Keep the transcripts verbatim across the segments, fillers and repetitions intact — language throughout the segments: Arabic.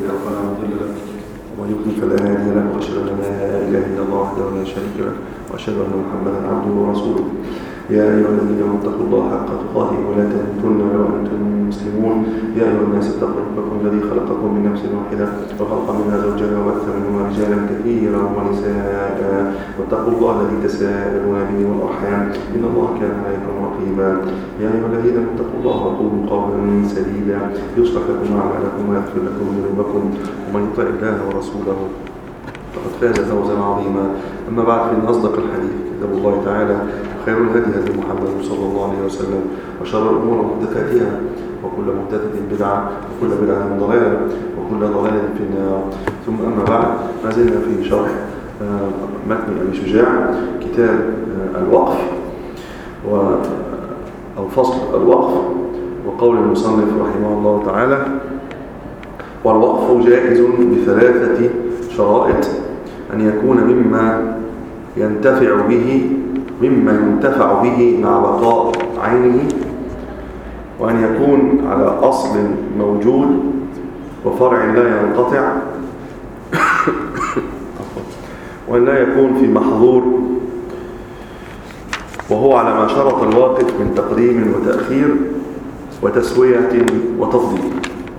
له فلا مضل له ومن يضلل فلا هادي له وأشهد أن لا إله إلا الله وحده لا شريك له وأشهد أن محمدا عبده ورسوله. يا أيها الذين آمنوا اتقوا الله حق تقاته ولا تموتن إلا وأنتم مسلمون. يا أيها الناس اتقوا ربكم الذي خلقكم من نفس واحدة وخلق منها زوجها وبث منهما رجالا كثيرا ونساء واتقوا الله الذي تساءلون به والأرحام إن الله كان عليكم رقيبا. يا أيها الذين آمنوا اتقوا الله وقولوا قولا سديدا يصلح لكم أعمالكم ويغفر لكم ذنوبكم ومن يطع الله ورسوله فقد فاز فوزا عظيما. أما بعد، فإن أصدق الحديث كتاب الله تعالى، خير الهدي هدي محمد صلى الله عليه وسلم، وشر الأمور محدثاتها وكل محدثة بدعة وكل بدعة ضلالة وكل ضلالة في النار. ثم أما بعد، ما زلنا في شرح متن أبي شجاع كتاب الوقف والفصل الوقف وقول المصنف رحمه الله تعالى: والوقف جائز بثلاثة شرائط: أن يكون مما ينتفع به مما ينتفع به مع بقاء عينه، وأن يكون على أصل موجود وفرع لا ينقطع، وأن لا يكون في محظور، وهو على ما شرط الواقف من تقديم وتأخير وتسوية وتفضيل.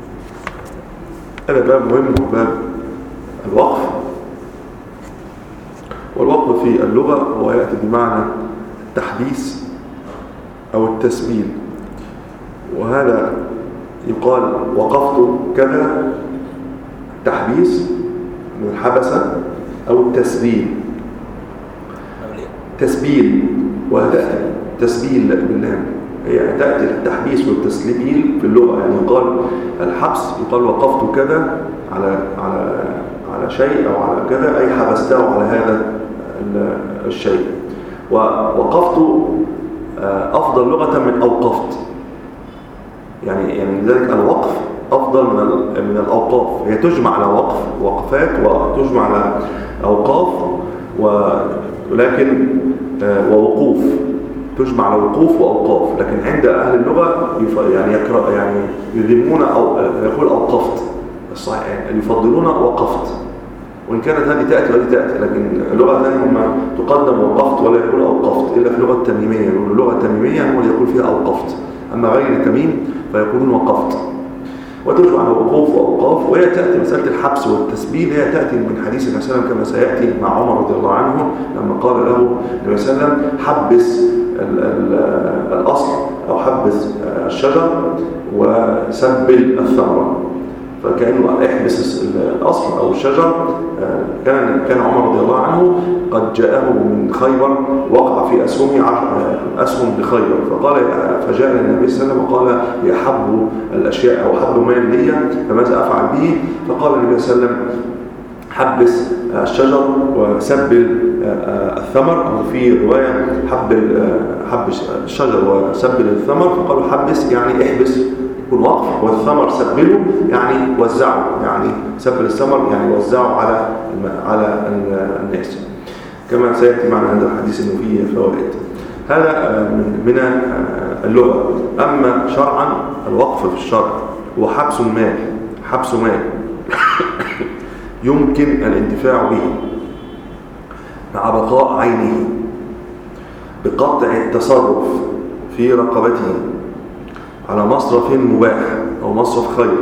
هذا باب مهم، باب الوقف. والوقف في اللغة هو يأتي بمعنى التحديث أو التسبيل، وهذا يقال وقفت كذا تحديث من الحبسة أو التسبيل. تسبيل وتأتي تسبيل باللام، هي تأتي التحديث والتسبيل في اللغة. يعني يقال الحبس، يقال وقفت كذا على على على شيء أو على كذا، أي حبسته على هذا الشيء. ووقفت أفضل لغة من أوقفت، يعني يعني لذلك الوقف أفضل من من الأوقاف. هي تجمع على وقف وقفات وتجمع على أوقاف، ولكن ووقوف تجمع على وقوف وأوقاف. لكن عند أهل اللغة يعني يقرأ يعني يذمون أو يقول أوقفت الصحيح، يعني يفضلون وقفت، وإن كانت هذه تأتي وهذه تأتي، لكن اللغة ثانية هم تقدم وقفت ولا يقول أوقفت إلا في اللغة التميمية. اللغة التميمية هو اللي يقول فيها أوقفت، أما غير تميم فيقولون وقفت. وترجع على وقوف وأوقاف. وهي تأتي مسألة الحبس والتسبيل، هي تأتي من حديث النبي صلى الله عليه وسلم كما سيأتي مع عمر رضي الله عنه لما قال له النبي صلى الله عليه وسلم: حبس ال ال الأصل أو حبس الشجر وسبل الثمرة. فكأنه احبس الأصل أو الشجر. كان كان عمر رضي الله عنه قد جاءه من خيبر وقع في أسهم أسهم بخيبر، فقال فجاء النبي صلى الله عليه وسلم وقال: يحب الأشياء أو حب مال لي فماذا أفعل به؟ فقال النبي صلى الله عليه وسلم: حبس الشجر وسبل الثمر، أو في رواية حب حبس الشجر وسبل الثمر. فقالوا حبس يعني احبس يكون وقف، والثمر سبله يعني وزعه، يعني سبل الثمر يعني وزعه على على الناس، كما سيأتي معنا هذا الحديث انه فيه فوائد. هذا من اللغة. أما شرعا، الوقف في الشرع هو حبس المال، حبس مال يمكن الانتفاع به مع بقاء عينه بقطع التصرف في رقبته على مصرف مباح أو مصرف خير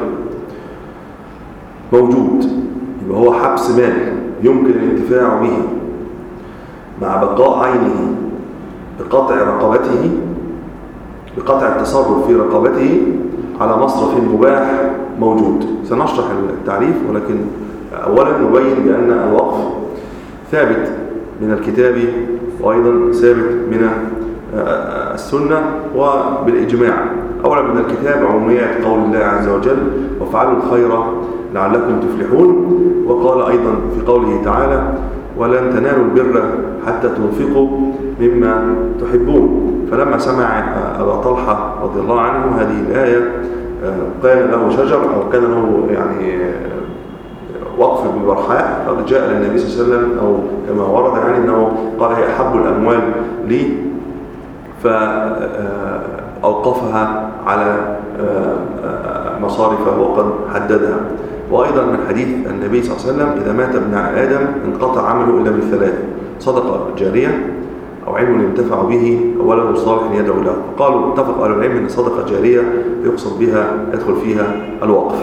موجود. يبقى هو حبس مال يمكن الانتفاع به مع بقاء عينه بقطع رقبته بقطع التصرف في رقبته على مصرف مباح موجود. سنشرح التعريف، ولكن أولا نبين بأن الوقف ثابت من الكتاب وأيضا ثابت من السنة وبالإجماع. أولا من الكتاب عموميات قول الله عز وجل: وافعلوا الخير لعلكم تفلحون. وقال أيضا في قوله تعالى: ولن تنالوا البر حتى تنفقوا مما تحبون. فلما سمع أبا طلحة رضي الله عنه هذه الآية كان له شجر أو كان له يعني وقف بالبرحاء، فقد جاء للنبي صلى الله عليه وسلم، أو كما ورد يعني أنه قال: هي أحب الأموال لي، فأوقفها على مصارفه وقد حددها. وأيضا من حديث النبي صلى الله عليه وسلم إذا مات ابن آدم انقطع عمله إلا من ثلاث: صدقة جارية، أو علم ينتفع به، أو ولد صالح يدعو له. فقالوا اتفق أهل العلم أن صدقة جارية يقصد بها يدخل فيها الوقف.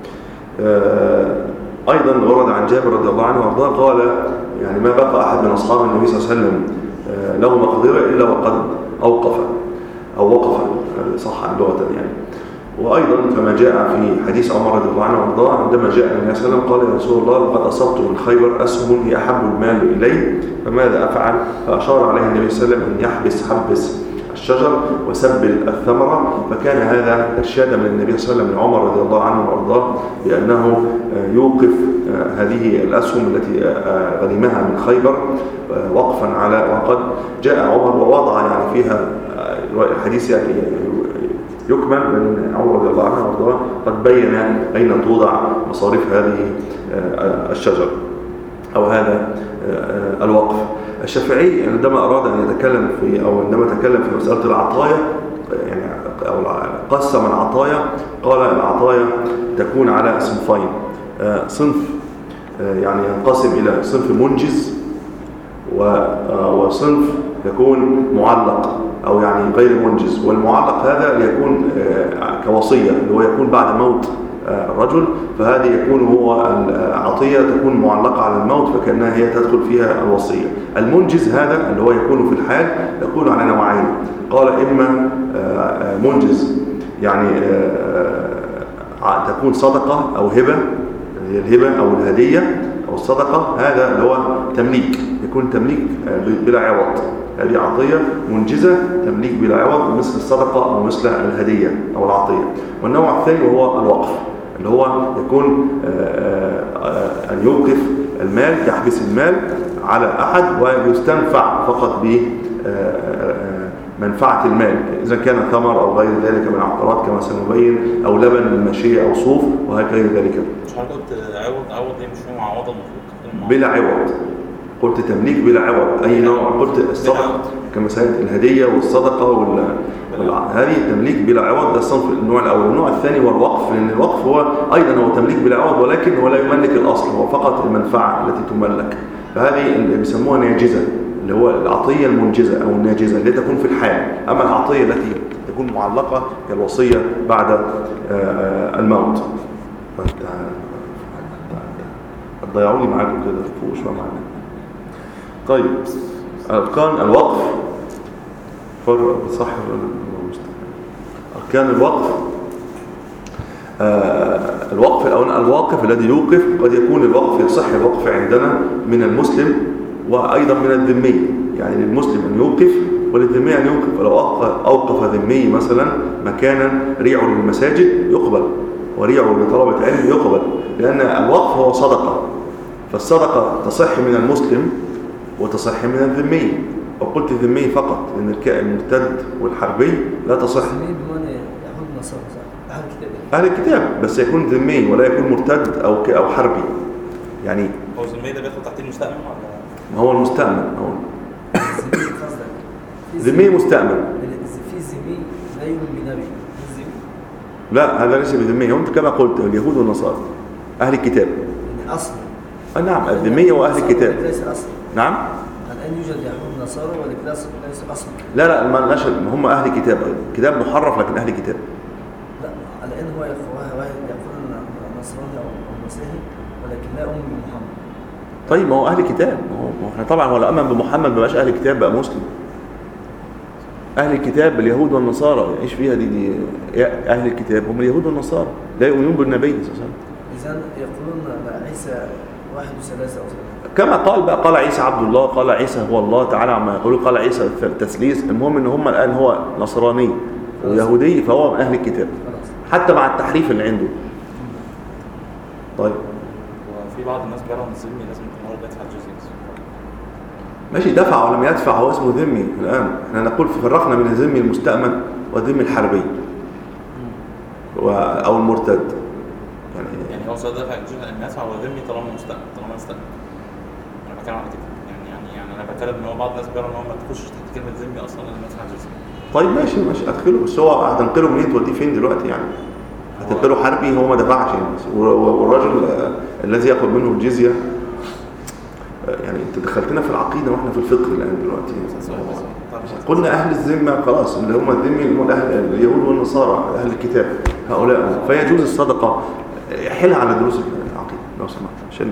أيضا ورد عن جابر رضي الله عنه وارضاه قال يعني ما بقى أحد من أصحاب النبي صلى الله عليه وسلم له مقدرة إلا وقد أوقف أو وقف، صح لغة يعني. وأيضا كما جاء في حديث عمر رضي الله عنه وارضاه عندما جاء النبي صلى الله عليه وسلم قال: يا رسول الله لقد أصبت من خيبر أسهم هي أحب المال إلي فماذا أفعل؟ فأشار عليه النبي صلى الله عليه وسلم أن يحبس حبس الشجر وسبل الثمرة. فكان هذا إرشادا من النبي صلى الله عليه وسلم لعمر رضي الله عنه وارضاه بأنه يوقف هذه الأسهم التي غنمها من خيبر وقفا على. وقد جاء عمر ووضع يعني فيها الحديث يعني يكمل من عمر رضي الله عنه وارضاه قد بين أين توضع مصاريف هذه الشجر أو هذا الوقف. الشافعي عندما أراد أن يتكلم في أو عندما تكلم في مسألة العطايا يعني أو قسم العطايا قال العطايا تكون على صنفين: صنف يعني ينقسم إلى صنف منجز وصنف يكون معلق أو يعني غير منجز. والمعلق هذا يكون كوصية اللي هو يكون بعد موت الرجل، فهذه يكون هو العطية تكون معلقة على الموت فكأنها هي تدخل فيها الوصية. المنجز هذا اللي هو يكون في الحال يكون على نوعين. قال إما منجز يعني تكون صدقة أو هبة، الهبة أو الهدية أو الصدقة، هذا اللي هو تمليك، يكون تمليك بلا عوض. هذه عطية منجزة تمليك بلا عوض مثل الصدقة أو مثل الهدية أو العطية. والنوع الثاني وهو الوقف اللي هو يكون أن يوقف المال، يحبس المال على أحد ويستنفع فقط بمنفعة المال، إذا كان ثمر أو غير ذلك من عقارات كما سنبين، أو لبن من ماشية أو صوف وهكذا ذلك. مش قلت عوض؟ عوض دي مش هو معوضة بلا عوض، قلت تمليك بلا عوض. أي نوع؟ قلت الصدقة كمثلا الهدية والصدقة وال... هذه تمليك بلا عوض، ده الصنف النوع الأول. النوع الثاني هو الوقف، لأن الوقف هو أيضا هو تمليك بلا عوض ولكن هو لا يملك الأصل، هو فقط المنفعة التي تملك. فهذه اللي بيسموها ناجزة، اللي هو العطية المنجزة أو الناجزة اللي تكون في الحال. أما العطية التي تكون معلقة كالوصية بعد الموت. ضيعوني معاكم كده فوق شوية معانا. طيب أركان الوقف فرق صح أركان الوقف. آه الوقف الأول الواقف الذي يوقف، قد يكون الوقف يصح الوقف عندنا من المسلم وأيضا من الذمي، يعني للمسلم أن يوقف وللذمي أن يوقف. ولو أوقف ذمي مثلا مكانا ريعه للمساجد يقبل وريعه لطلبة علم يقبل، لأن الوقف هو صدقة، فالصدقة تصح من المسلم وتصح من الذمي. وقلت الذمي فقط لأن المرتد والحربي لا تصح. أهل الكتاب بس يكون ذمي ولا يكون مرتد أو أو حربي. يعني هو الذمي ده بيدخل تحت المستأمن ولا؟ ما هو المستأمن هو ذمي مستأمن. في ذمي لا يؤمن بنبي. لا هذا ليس بذمي، هم كما قلت اليهود والنصارى أهل الكتاب. أصل. نعم الذمية وأهل الكتاب. ليس أصل. نعم. الآن يوجد يهود ونصارى ولكن ليس أصل. لا لا ما ليش هم أهل كتاب، كتاب محرف لكن أهل كتاب. لا الآن هو واحد يقول نصراني أو مسيحي ولكن لا أؤمن بمحمد. طيب ما هو أهل كتاب، ما هو احنا طبعا ولا أمن بمحمد ما بقاش أهل كتاب بقى مسلم. أهل الكتاب اليهود والنصارى يعيش فيها دي, دي أهل الكتاب هم اليهود والنصارى لا يؤمنون بالنبي صلى الله عليه وسلم. إذن يقولون عيسى واحد وثلاثة أو ثلاثة. كما قال بقى قال عيسى عبد الله، قال عيسى هو الله تعالى عما يقولوا، قال عيسى التثليث. المهم ان هم الان هو نصراني ويهودي فهو من اهل الكتاب حتى مع التحريف اللي عنده. طيب وفي بعض الناس بيروا ان الذمي لازم يكون هو اللي بيدفع الجزية. ماشي دفع ولم يدفع هو اسمه ذمي. الان احنا نقول فرقنا بين الذمي المستأمن والذمي الحربي او المرتد. يعني يعني هو سؤال دافع الجزية ان يدفع هو ذمي طالما مستأمن طالما مستأمن. انا بتكلم على كده يعني يعني يعني انا بتكلم ان هو بعض الناس بيروا ان هو ما تخشش تحت كلمه ذمي اصلا لما يدفع الجزية. طيب ماشي ماشي ادخله، بس هو هتنقله منين توديه فين دلوقتي يعني؟ اعتبره حربي، هو ما دفعش الناس. والراجل الذي ياخذ منه الجزيه، يعني انت دخلتنا في العقيده واحنا في الفقه الان دلوقتي. قلنا اهل الذمه خلاص، اللي هم الذمي اللي هم اهل اليهود والنصارى اهل الكتاب هؤلاء، فيجوز الصدقه. حلها على دروس العقيده لو سمحت عشان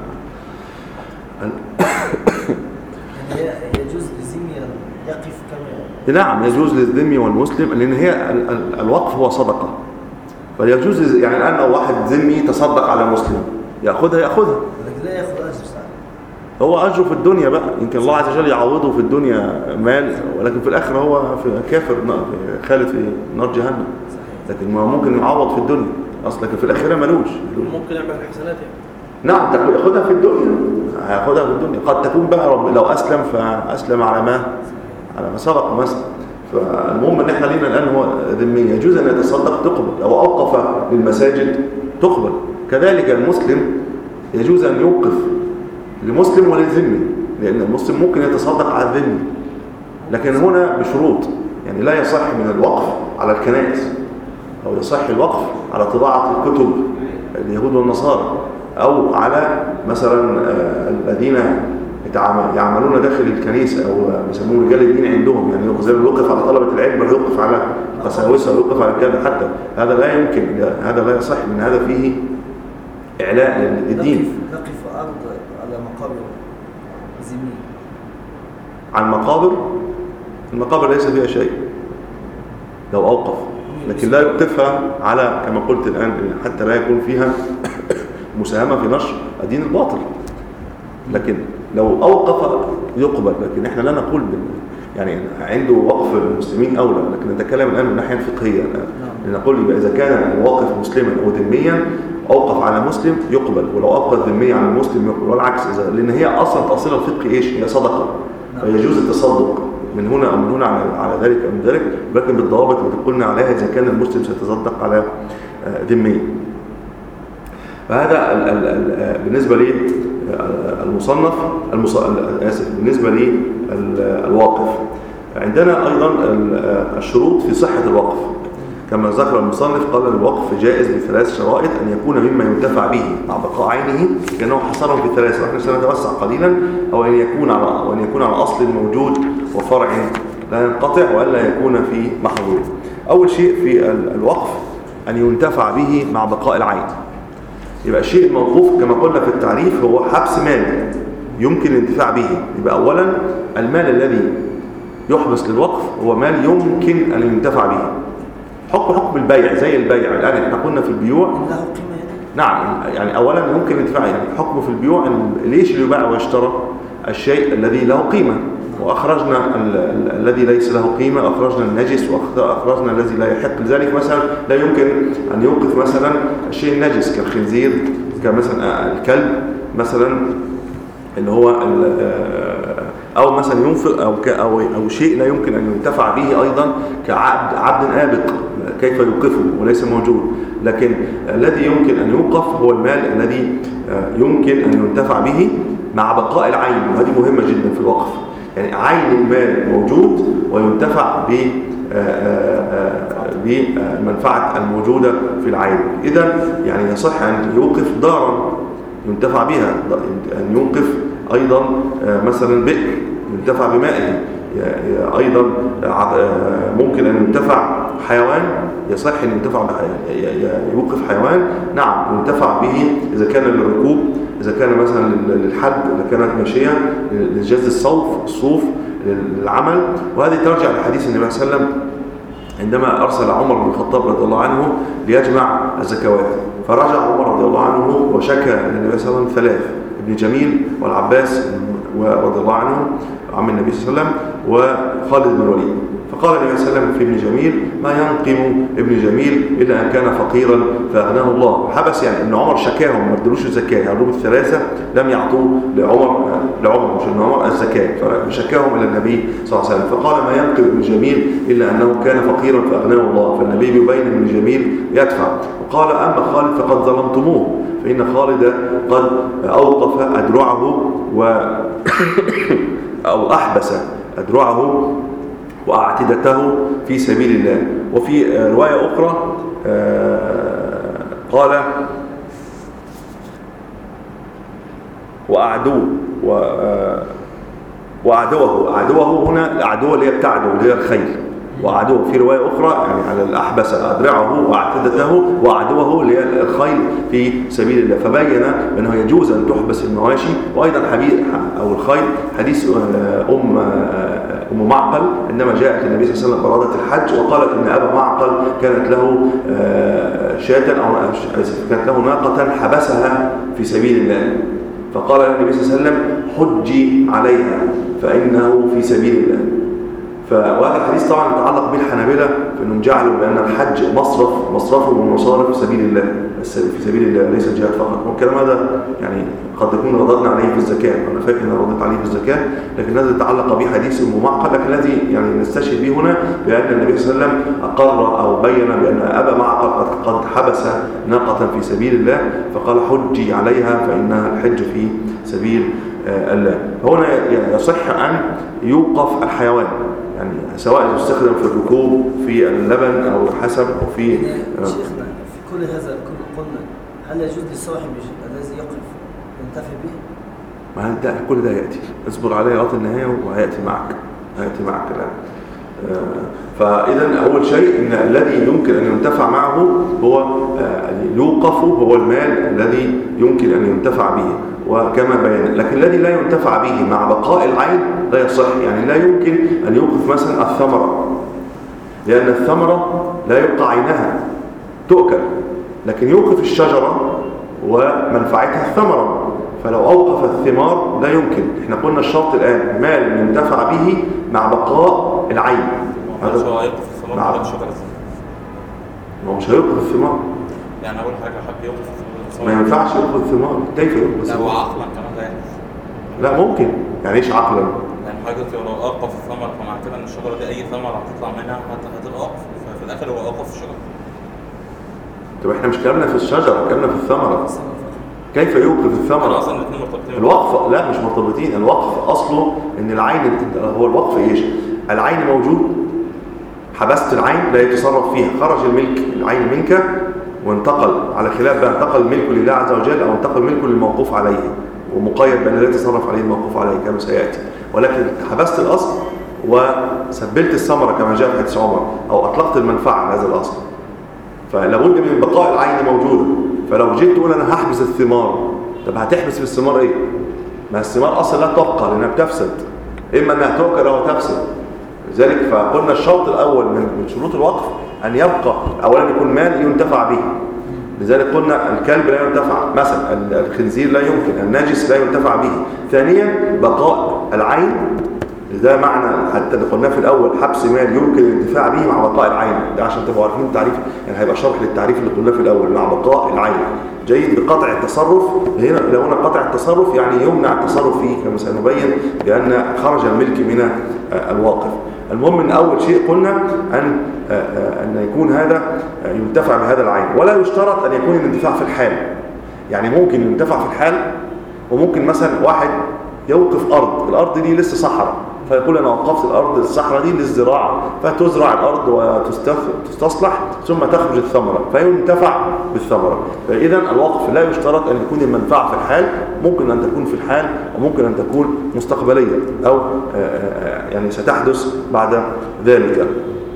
يعني يجوز للذمي يقف كما. نعم يجوز للذمي والمسلم، لان هي الوقف هو صدقه، فيجوز يعني الان لو واحد ذمي تصدق على مسلم ياخذها ياخذها، لكن لا ياخذ اجر. هو اجره في الدنيا بقى، يمكن الله عز وجل يعوضه في الدنيا مال، ولكن في الاخره هو في كافر خالد في نار جهنم. لكن ما ممكن يعوض في الدنيا اصلا، لكن في الاخره ملوش. ممكن يعمل حسنات يعني. نعم ياخذها في الدنيا، هياخذها في الدنيا. قد تكون بقى رب لو اسلم فاسلم على ما على ما سبق مثلا. فالمهم ان احنا لينا الان هو ذمي، يجوز ان يتصدق تقبل، او اوقف للمساجد تقبل. كذلك المسلم يجوز ان يوقف لمسلم وللذمي، لان المسلم ممكن يتصدق على الذمي، لكن هنا بشروط. يعني لا يصح من الوقف على الكنائس، او يصح الوقف على طباعه الكتب اليهود والنصارى، او على مثلا الذين يعملون داخل الكنيسه، او بيسموه رجال الدين عندهم. يعني زي ما يوقف على طلبه العلم يوقف على قساوسه ويوقف على كذا، حتى هذا لا يمكن، هذا لا يصح، لان هذا فيه اعلاء للدين. نقف ارض على مقابر زميل. عن مقابر، المقابر ليس فيها شيء لو اوقف، لكن لا يوقفها على كما قلت الان، حتى لا يكون فيها مساهمه في نشر الدين الباطل. لكن لو اوقف يقبل، لكن احنا لا نقول بال... يعني عنده وقف المسلمين اولى، لكن نتكلم الان من الناحيه الفقهيه الان. نقول يبقى اذا كان الواقف مسلما او ذميا اوقف على مسلم يقبل، ولو اوقف ذمي على المسلم يقبل، والعكس. اذا لان هي اصلا تاصيل الفقه ايش؟ هي صدقه، فيجوز التصدق من هنا او من هنا على على ذلك او من ذلك، ولكن بالضوابط اللي قلنا عليها اذا كان المسلم سيتصدق على ذمي. فهذا ال ال ال بالنسبه لي المصنف اسف بالنسبه لي الواقف. عندنا ايضا الشروط في صحه الوقف كما ذكر المصنف. قال الوقف جائز بثلاث شرائط: ان يكون مما ينتفع به مع بقاء عينه، كانه حصرهم في ثلاثه واحنا سنتوسع قليلا، او ان يكون على وان يكون على اصل موجود وفرع لا ينقطع، والا يكون في محظور. اول شيء في الوقف ان ينتفع به مع بقاء العين. يبقى الشيء الموقوف كما قلنا في التعريف هو حبس مال يمكن الانتفاع به. يبقى اولا المال الذي يحبس للوقف هو مال يمكن ان ينتفع به. حكم حكم البيع زي البيع الان احنا قلنا في البيوع. نعم يعني اولا يمكن الانتفاع، يعني حكمه في البيوع ليش اللي يباع ويشترى؟ الشيء الذي له قيمه، واخرجنا الذي ليس له قيمه، اخرجنا النجس واخرجنا الذي لا يحق. لذلك مثلا لا يمكن ان يوقف مثلا الشيء النجس كالخنزير، كمثلا الكلب مثلا اللي هو او مثلا ينفق او او او شيء لا يمكن ان ينتفع به ايضا كعبد عبد آبق، كيف يوقفه وليس موجود. لكن الذي يمكن ان يوقف هو المال الذي يمكن ان ينتفع به مع بقاء العين، وهذه مهمه جدا في الوقف. يعني عين المال موجود وينتفع ب بالمنفعه الموجوده في العين. اذا يعني يصح ان يوقف دارا ينتفع بها، ان يوقف ايضا مثلا بئر ينتفع بمائه، ايضا ممكن ان ينتفع حيوان، يصح ان ينتفع يوقف حيوان، نعم ينتفع به اذا كان للركوب، اذا كان مثلا للحد، اذا كانت ماشيه لجز الصوف الصوف للعمل. وهذه ترجع لحديث النبي صلى الله عليه وسلم عندما ارسل عمر بن الخطاب رضي الله عنه ليجمع الزكوات، فرجع عمر رضي الله عنه وشكى للنبي صلى الله عليه وسلم ثلاث: ابن جميل والعباس رضي الله عنه عم النبي صلى الله عليه وسلم وخالد بن الوليد. فقال النبي صلى الله عليه وسلم في ابن جميل: ما ينقم ابن جميل الا ان كان فقيرا فاغناه الله. حبس يعني ان عمر شكاهم ما ادلوش الزكاه، هذول الثلاثه لم يعطوا لعمر لعمر مش ان عمر الزكاه، فشكاهم الى النبي صلى الله عليه وسلم. فقال: ما ينقم ابن جميل الا انه كان فقيرا فاغناه الله. فالنبي بيبين ابن جميل يدفع. وقال: اما خالد فقد ظلمتموه، فان خالد قد اوقف ادرعه و او احبس ادرعه واعتدته في سبيل الله. وفي روايه اخرى قال وأعدوه و وأعدوه. أعدوه هنا الأعدوة اللي هي بتعدو اللي هي الخيل، وأعدوه في رواية أخرى يعني على الأحبس أدرعه وأعتدته، وأعدوه اللي هي الخيل في سبيل الله. فبين أنه يجوز أن تحبس المواشي. وأيضا حديث أو الخيل حديث أم أم معقل عندما جاءت النبي صلى الله عليه وسلم برادة الحج وقالت إن أبا معقل كانت له شاة أو كانت له ناقة حبسها في سبيل الله، فقال النبي صلى الله عليه وسلم حجي عليها فإنه في سبيل الله. فهذا الحديث طبعا يتعلق بالحنابلة فإنهم جعلوا بأن الحج مصرف مصرفه ومصارف في سبيل الله، في سبيل الله ليس الجهاد فقط. والكلام هذا يعني قد يكون رددنا عليه في الزكاة، أنا فاكر أن رددت عليه في الزكاة، لكن هذا يتعلق به حديث أم معقل. لكن الذي يعني نستشهد به هنا بأن النبي صلى الله عليه وسلم أقر أو بين بأن أبا معقل قد حبس ناقة في سبيل الله فقال حجي عليها فإنها الحج في سبيل الله. هنا يصح أن يوقف الحيوان يعني سواء يستخدم في الركوب في اللبن أو الحسب أو في شيخنا في كل هذا كل قلنا هل يجوز لصاحب الذي يقف ينتفع به؟ ما انت كل ده يأتي، اصبر عليه لغاية النهاية وهيأتي معك هيأتي معك الآن. فإذا أول شيء إن الذي يمكن أن ينتفع معه هو يوقف هو المال الذي يمكن أن ينتفع به وكما بينا. لكن الذي لا ينتفع به مع بقاء العين لا يصح. يعني لا يمكن أن يوقف مثلا الثمرة، لأن الثمرة لا يبقى عينها تؤكل، لكن يوقف الشجرة ومنفعتها الثمرة. فلو أوقف الثمار لا يمكن. احنا قلنا الشرط الآن مال ينتفع به مع بقاء العين. هذا هو هيوقف الثمار ولا الشجرة؟ هو مش هيوقف الثمار. يعني أول حاجة حب يوقف الثمار ما ينفعش يوقف الثمار. كيف يوقف الثمار؟ لا هو عقلا كمان لا يحدث. لا ممكن. يعني ايش عقلا؟ يعني حضرتك لو أوقف الثمر فمعنى كده إن الشجرة دي أي ثمرة هتطلع منها هتبقى أوقف، ففي الآخر هو أوقف الشجرة. طب احنا مش كلامنا في الشجرة، كلامنا في الثمرة. كيف يوقف الثمرة؟ أصلا الاثنين مرتبطين. الوقف لا مش مرتبطين. الوقف أصله إن العين هو الوقف إيش؟ العين موجود، حبست العين لا يتصرف فيها، خرج الملك العين منك وانتقل، على خلاف بقى انتقل الملك لله عز وجل أو انتقل الملك للموقوف عليه ومقيد بأن لا يتصرف عليه الموقوف عليه كما سيأتي. ولكن حبست الأصل وسبلت الثمرة كما جاء في حديث عمر أو أطلقت المنفعة على هذا الأصل، فلابد من بقاء العين موجودة. فلو جيت تقول أنا هحبس الثمار، طب هتحبس في الثمار إيه؟ ما الثمار أصلا لا تبقى لأنها بتفسد، إما أنها تؤكل أو تفسد. لذلك فقلنا الشرط الأول من شروط الوقف أن يبقى أولا يكون مال ينتفع به. لذلك قلنا الكلب لا ينتفع مثلا، الخنزير لا يمكن، النجس لا ينتفع به. ثانيا بقاء العين، ده معنى حتى اللي قلناه في الأول حبس مال يمكن الانتفاع به مع بقاء العين. ده عشان تبقوا عارفين التعريف، يعني هيبقى شرح للتعريف اللي قلناه في الأول مع بقاء العين. جيد. بقطع التصرف، هنا لو هنا قطع التصرف يعني يمنع التصرف فيه كما سنبين بأن خرج الملك من الواقف. المهم ان اول شيء قلنا ان ان يكون هذا ينتفع بهذا العين، ولا يشترط ان يكون الانتفاع في الحال. يعني ممكن ينتفع في الحال، وممكن مثلا واحد يوقف ارض، الارض دي لسه صحراء، فيقول انا وقفت الارض الصحراء دي للزراعه، فتزرع الارض وتستصلح ثم تخرج الثمره فينتفع بالثمره. فاذا الوقف لا يشترط ان يكون المنفعه في الحال، ممكن ان تكون في الحال وممكن ان تكون مستقبليه او يعني ستحدث بعد ذلك.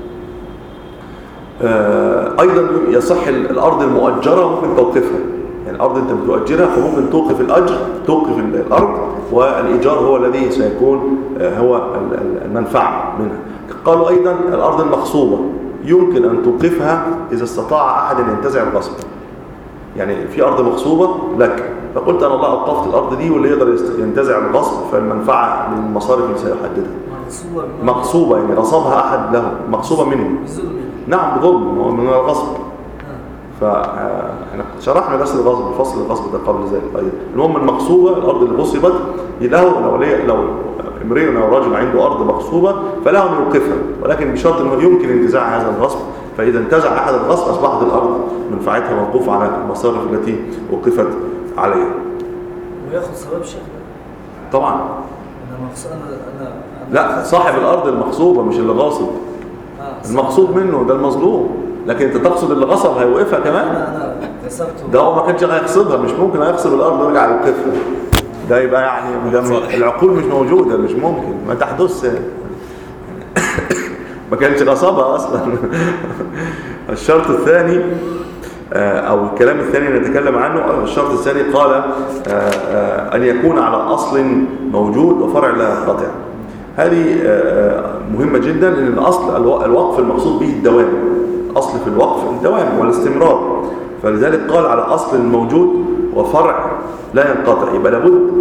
ايضا يصح الارض المؤجره ممكن توقفها، يعني الارض انت بتؤجرها فممكن توقف الاجر، توقف الارض، والايجار هو الذي سيكون هو المنفعه منها. قالوا ايضا الارض المغصوبه يمكن ان توقفها اذا استطاع احد ان ينتزع الغصب. يعني في ارض مغصوبه لك، فقلت انا الله اوقفت الارض دي واللي يقدر ينتزع الغصب فالمنفعه من المصارف اللي سيحددها. مغصوبه يعني غصبها احد له، مغصوبه منه. نعم بظلم من الغصب. فاحنا شرحنا درس الغصب، الفصل الغصب ده قبل ذلك ايضا. المهم المغصوبه الارض اللي غصبت له، لو لو امرئ او رجل عنده ارض مغصوبه فله ان يوقفها، ولكن بشرط انه يمكن انتزاع هذا الغصب. فاذا انتزع احد الغصب اصبحت الارض منفعتها موقوف على المصارف التي وقفت عليها. وياخذ ثواب شيخ طبعا. انا مغصوب انا انا لا، صاحب الارض المغصوبه مش اللي غاصب. المغصوب منه ده المظلوم، لكن انت تقصد اللي غصب هيوقفها كمان. انا انا كسرته ده هو ما كانش هيخصبها، مش ممكن هيخصب الارض ويرجع يوقفها. ده يبقى يعني ده من- العقول مش موجوده، مش ممكن، ما تحدث. ما كانش غصبها اصلا. الشرط الثاني او الكلام الثاني نتكلم عنه، الشرط الثاني قال ان يكون على اصل موجود وفرع لا ينقطع. هذه مهمه جدا، لان الاصل الوقف المقصود به الدوام. اصل في الوقف الدوام والاستمرار، فلذلك قال على اصل موجود وفرع لا ينقطع. يبقى لابد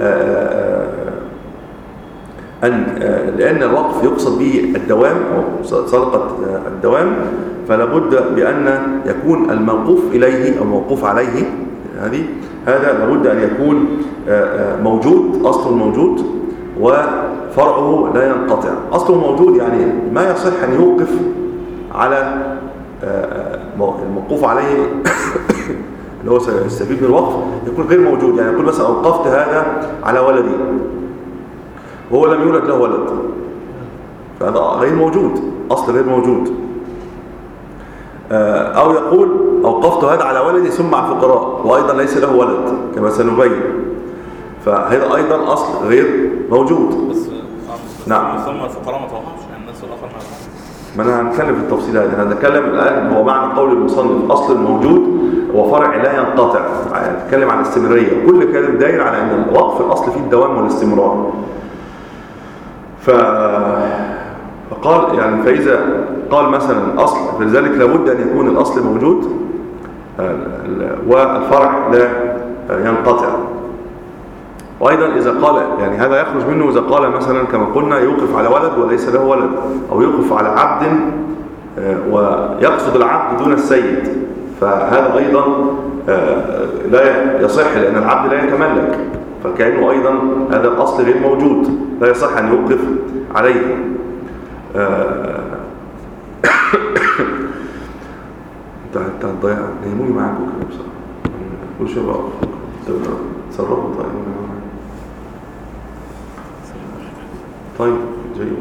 أن لأن الوقف يقصد به الدوام أو سرقة الدوام، فلا بد بأن يكون الموقوف إليه أو موقوف عليه هذه هذا لابد أن يكون موجود، أصل موجود وفرعه لا ينقطع. أصله موجود يعني ما يصح أن يوقف على الموقوف عليه اللي هو سيستفيد من الوقف يكون غير موجود. يعني يقول مثلا أوقفت هذا على ولدي وهو لم يولد له ولد، فهذا غير موجود، أصل غير موجود. أو يقول أوقفت هذا على ولدي ثم على الفقراء وأيضا ليس له ولد كما سنبين، فهذا أيضا أصل غير موجود. بس نعم. ثم الفقراء ما توقفش، يعني الناس الآخر ما توقفش. ما أنا هنتكلم في التفصيل هذا، أنا هنتكلم الآن هو معنى قول المصنف أصل موجود وفرع لا ينقطع، يعني نتكلم عن الاستمرارية. كل كلام داير على أن الوقف الأصل فيه الدوام والاستمرار. ف... فقال يعني فإذا قال مثلا أصل، فلذلك لابد أن يكون الأصل موجود والفرع لا ينقطع. وأيضا إذا قال يعني هذا يخرج منه إذا قال مثلا كما قلنا يوقف على ولد وليس له ولد، أو يوقف على عبد ويقصد العبد دون السيد، فهذا أيضا لا يصح لأن العبد لا يتملك، فكأنه أيضا هذا الأصل غير موجود، لا يصح أن يوقف عليه. انت انت هتضيع نيموني معاكم كده بصراحه، كل شويه بقى تصرفوا. طيب طيب جيد.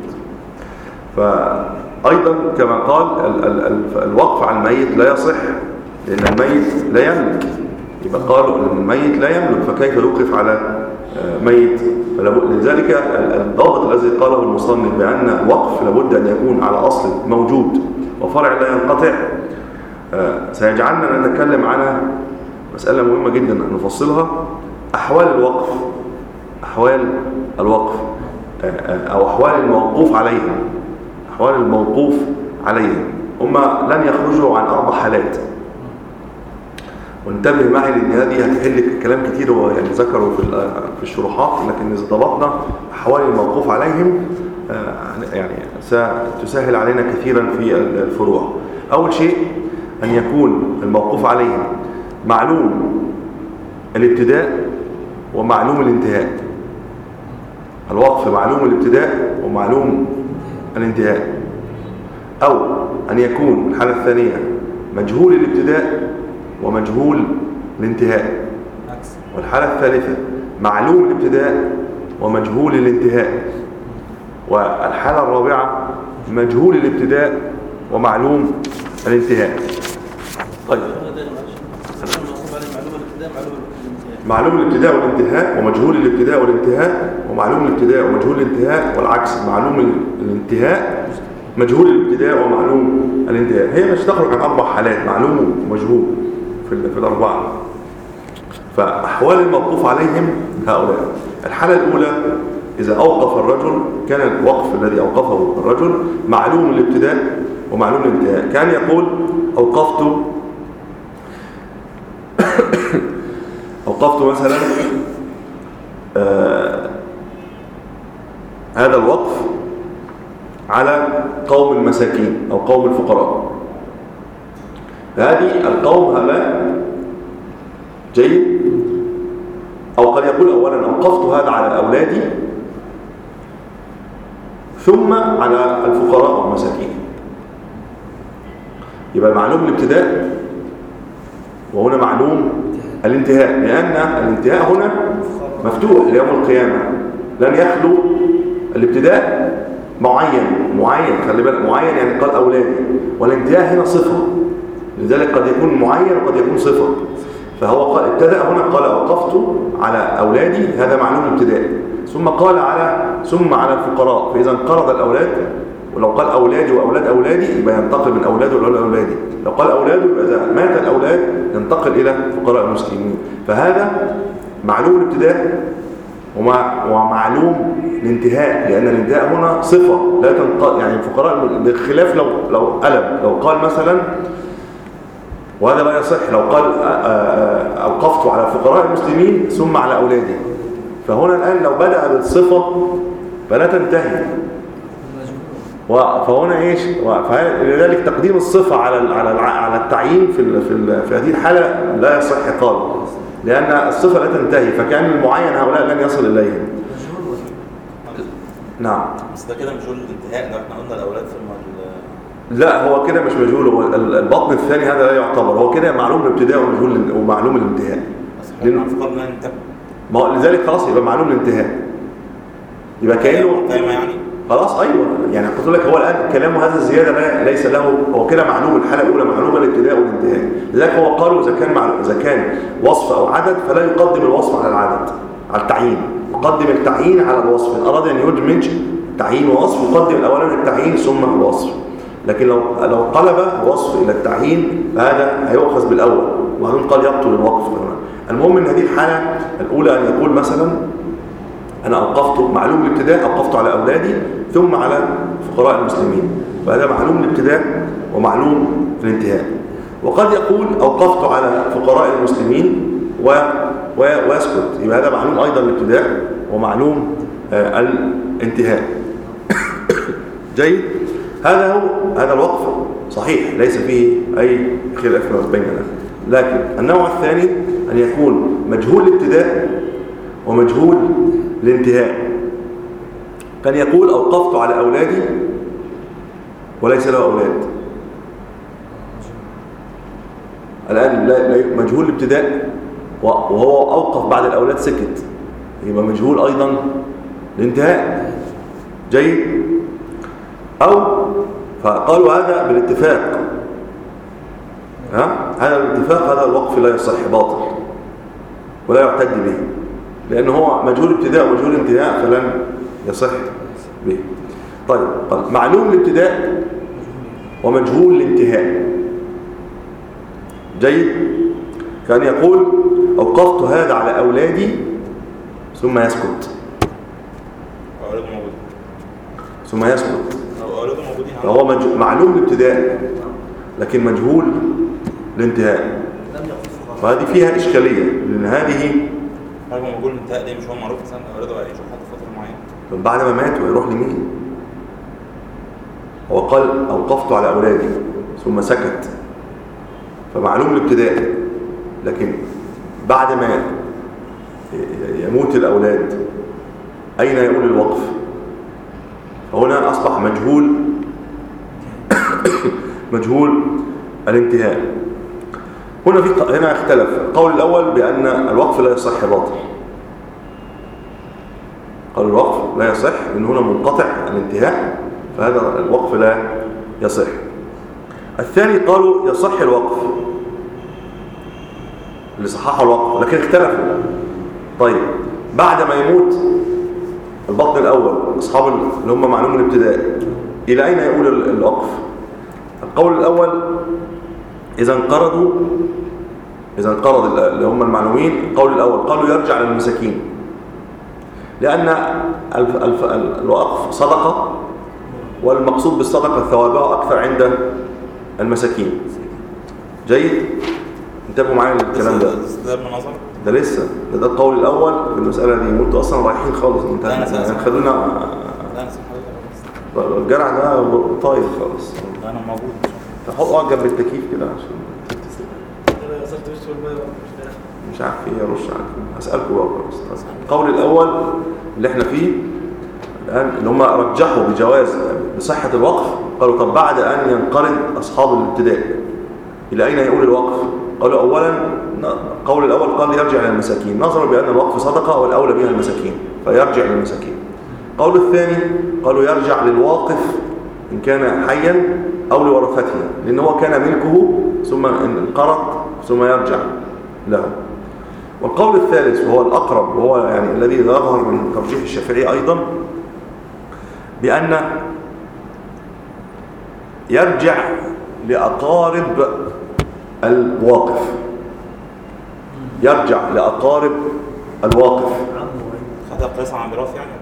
فأيضا كما قال الوقف على الميت لا يصح لأن الميت لا يملك، يبقى قالوا أن الميت لا يملك، فكيف يوقف على ميت؟ لذلك الضابط الذي قاله المصنف بأن الوقف لابد أن يكون على أصل موجود وفرع لا ينقطع سيجعلنا نتكلم عن مسألة مهمة جدا نفصلها، أحوال الوقف أحوال الوقف أو أحوال الموقوف عليها. أحوال الموقوف عليها هم لن يخرجوا عن أربع حالات، وانتبه معي لأن هذه هتحل كلام كتير هو يعني ذكروا في في الشروحات، لكن إذا ضبطنا أحوال الموقوف عليهم يعني ستسهل علينا كثيرا في الفروع. أول شيء أن يكون الموقوف عليهم معلوم الابتداء ومعلوم الانتهاء. الوقف معلوم الابتداء ومعلوم الانتهاء. أو أن يكون الحالة الثانية مجهول الابتداء ومجهول الانتهاء. والحالة الثالثة معلوم الابتداء ومجهول الانتهاء. والحالة الرابعة مجهول الابتداء ومعلوم الانتهاء. طيب معلوم الابتداء والانتهاء ومجهول الابتداء والانتهاء ومعلوم الابتداء ومجهول الانتهاء، والعكس معلوم الانتهاء مجهول الابتداء ومعلوم الانتهاء. هي مش تخرج عن أربع حالات، معلوم ومجهول في, في الأربعة. فأحوال الموقوف عليهم هؤلاء. الحالة الأولى إذا أوقف الرجل كان الوقف الذي أوقفه الرجل معلوم الابتداء ومعلوم الانتهاء. كان يقول أوقفت أوقفت مثلا آه هذا الوقف على قوم المساكين أو قوم الفقراء. هذه القوم هؤلاء جيد. أو قد يقول أولا أوقفت هذا على أولادي ثم على الفقراء والمساكين. يبقى معلوم الابتداء وهنا معلوم الانتهاء، لأن الانتهاء هنا مفتوح ليوم القيامة، لن يخلو الابتداء معين معين خلي بالك معين يعني قال أولادي، والانتهاء هنا صفة لذلك قد يكون معين وقد يكون صفة. فهو قال ابتدأ هنا قال أوقفت على أولادي، هذا معلوم ابتداء، ثم قال على ثم على الفقراء، فإذا انقرض الأولاد، ولو قال أولادي وأولاد أولادي يبقى ينتقل من أولاده إلى أولادي، لو قال أولاده يبقى إذا مات الأولاد ينتقل إلى فقراء المسلمين. فهذا معلوم الابتداء ومعلوم الانتهاء، لأن الانتهاء هنا صفة لا تنقل، يعني الفقراء بخلاف لو لو قلب، لو قال مثلا، وهذا لا يصح، لو قال أوقفت على فقراء المسلمين ثم على أولادي، فهنا الآن لو بدأ بالصفة فلا تنتهي، فهنا ايش؟ فلذلك تقديم الصفة على على على التعيين في في في هذه الحالة لا يصح قال، لأن الصفة لا تنتهي، فكان المعين هؤلاء لن يصل إليهم. نعم. بس ده كده مجهول الانتهاء، ده احنا قلنا الأولاد ثم لا هو كده مش مجهول، هو البطن الثاني هذا لا يعتبر، هو كده معلوم الابتداء ومجهول ومعلوم الانتهاء. لأن فقرنا انتهى. ما هو لذلك خلاص يبقى معلوم الانتهاء. يبقى كأنه يعني خلاص ايوه، يعني قلت لك هو الان كلامه هذا الزياده ليس له، هو كده معلوم الحاله الاولى، معلومه الابتداء والانتهاء. لذلك هو قالوا اذا كان معلوم، اذا كان وصف او عدد فلا يقدم الوصف على العدد، على التعيين، يقدم التعيين على الوصف. ان اراد ان يدمج تعيين ووصف يقدم الاولاني التعيين ثم الوصف. لكن لو لو قلب الوصف الى التعيين فهذا هيؤخذ بالاول، وبعدين قال يبطل الوقف هنا. المهم ان هذه الحاله الاولى ان يقول مثلا أنا أوقفت معلوم الابتداء، أوقفت على أولادي ثم على فقراء المسلمين، فهذا معلوم الابتداء ومعلوم الانتهاء. وقد يقول أوقفت على فقراء المسلمين و... و... ويسكت، يبقى هذا معلوم أيضا الابتداء ومعلوم آه الانتهاء. جيد. هذا هو هذا الوقف صحيح ليس فيه أي خلاف بيننا. لكن النوع الثاني أن يكون مجهول الابتداء ومجهول الانتهاء. كان يقول أوقفت على أولادي وليس له أولاد، الآن مجهول الابتداء وهو أوقف بعد الأولاد سكت، يبقى مجهول أيضا الانتهاء. جيد. أو فقالوا هذا بالاتفاق، ها هذا بالاتفاق هذا الوقف لا يصح، باطل ولا يعتد به، لأنه هو مجهول ابتداء ومجهول انتهاء فلن يصح به. طيب قال معلوم الابتداء ومجهول الانتهاء. جيد. كان يقول أوقفت هذا على أولادي ثم يسكت، أولاده موجودين ثم يسكت، أولاده موجودين، فهو مج... معلوم الابتداء لكن مجهول الانتهاء، فهذه فيها إشكالية، لأن هذه حاجة موجود الانتهاء دي مش هو معروف مثلا أولاده هيعيشوا حتى فترة معينة، بعد ما مات ويروح لمين؟ هو قال أوقفت على أولادي ثم سكت، فمعلوم الابتداء، لكن بعد ما يموت الأولاد أين يقول الوقف؟ فهنا أصبح مجهول مجهول الانتهاء. هنا في هنا اختلف. القول الأول بأن الوقف لا يصح، باطل. قال الوقف لا يصح لأن هنا منقطع الانتهاء، فهذا الوقف لا يصح. الثاني قالوا يصح الوقف، اللي صححوا الوقف، لكن اختلفوا. طيب بعد ما يموت البطن الأول أصحاب اللي هم معلوم الابتداء إلى أين يقول الوقف؟ القول الأول إذا انقرضوا، إذا انقرض اللي هم المعلومين، القول الأول قالوا يرجع للمساكين، لأن الوقف صدقة، والمقصود بالصدقة ثوابها أكثر عند المساكين. جيد. انتبهوا معايا الكلام ده. ده بنظر ده لسه ده, ده القول الأول في المسألة دي، وانتوا أصلا رايحين خالص، انت يعني خلونا الجرع ده طاير خالص. أنا موجود، تحطوا جنب التكييف كده عشان انا وصلت وش الماء مش عارف ايه ارش عليكم. هسألكم بقى خلاص. القول الأول اللي احنا فيه الآن اللي هم رجحوا بجواز بصحة الوقف، قالوا طب بعد أن ينقرض أصحاب الابتداء إلى أين يقول الوقف؟ قالوا أولا القول الأول قال يرجع للمساكين، نظروا بأن الوقف صدقة والأولى بها المساكين فيرجع للمساكين. القول الثاني قالوا يرجع للواقف إن كان حيا أو لورثته، لأن هو كان ملكه ثم انقرض ثم يرجع له. والقول الثالث وهو الأقرب وهو يعني الذي يظهر من ترجيح الشافعي أيضا بأن يرجع لأقارب الواقف، يرجع لأقارب الواقف. خدها قياس عن ميراث يعني؟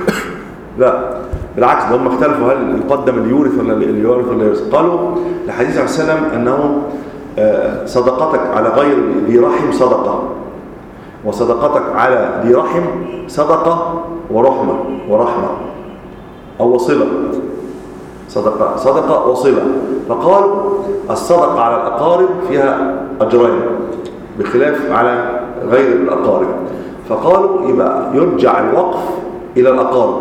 لا بالعكس، ده هم اختلفوا هل يقدم اليورث ولا اليورث ولا يورث. قالوا لحديث عليه السلام أنه صدقتك على غير ذي رحم صدقة، وصدقتك على ذي رحم صدقة ورحمة ورحمة أو وصلة، صدقة صدقة وصلة. فقالوا الصدقة على الأقارب فيها أجرين بخلاف على غير الأقارب. فقالوا يبقى يرجع الوقف إلى الأقارب.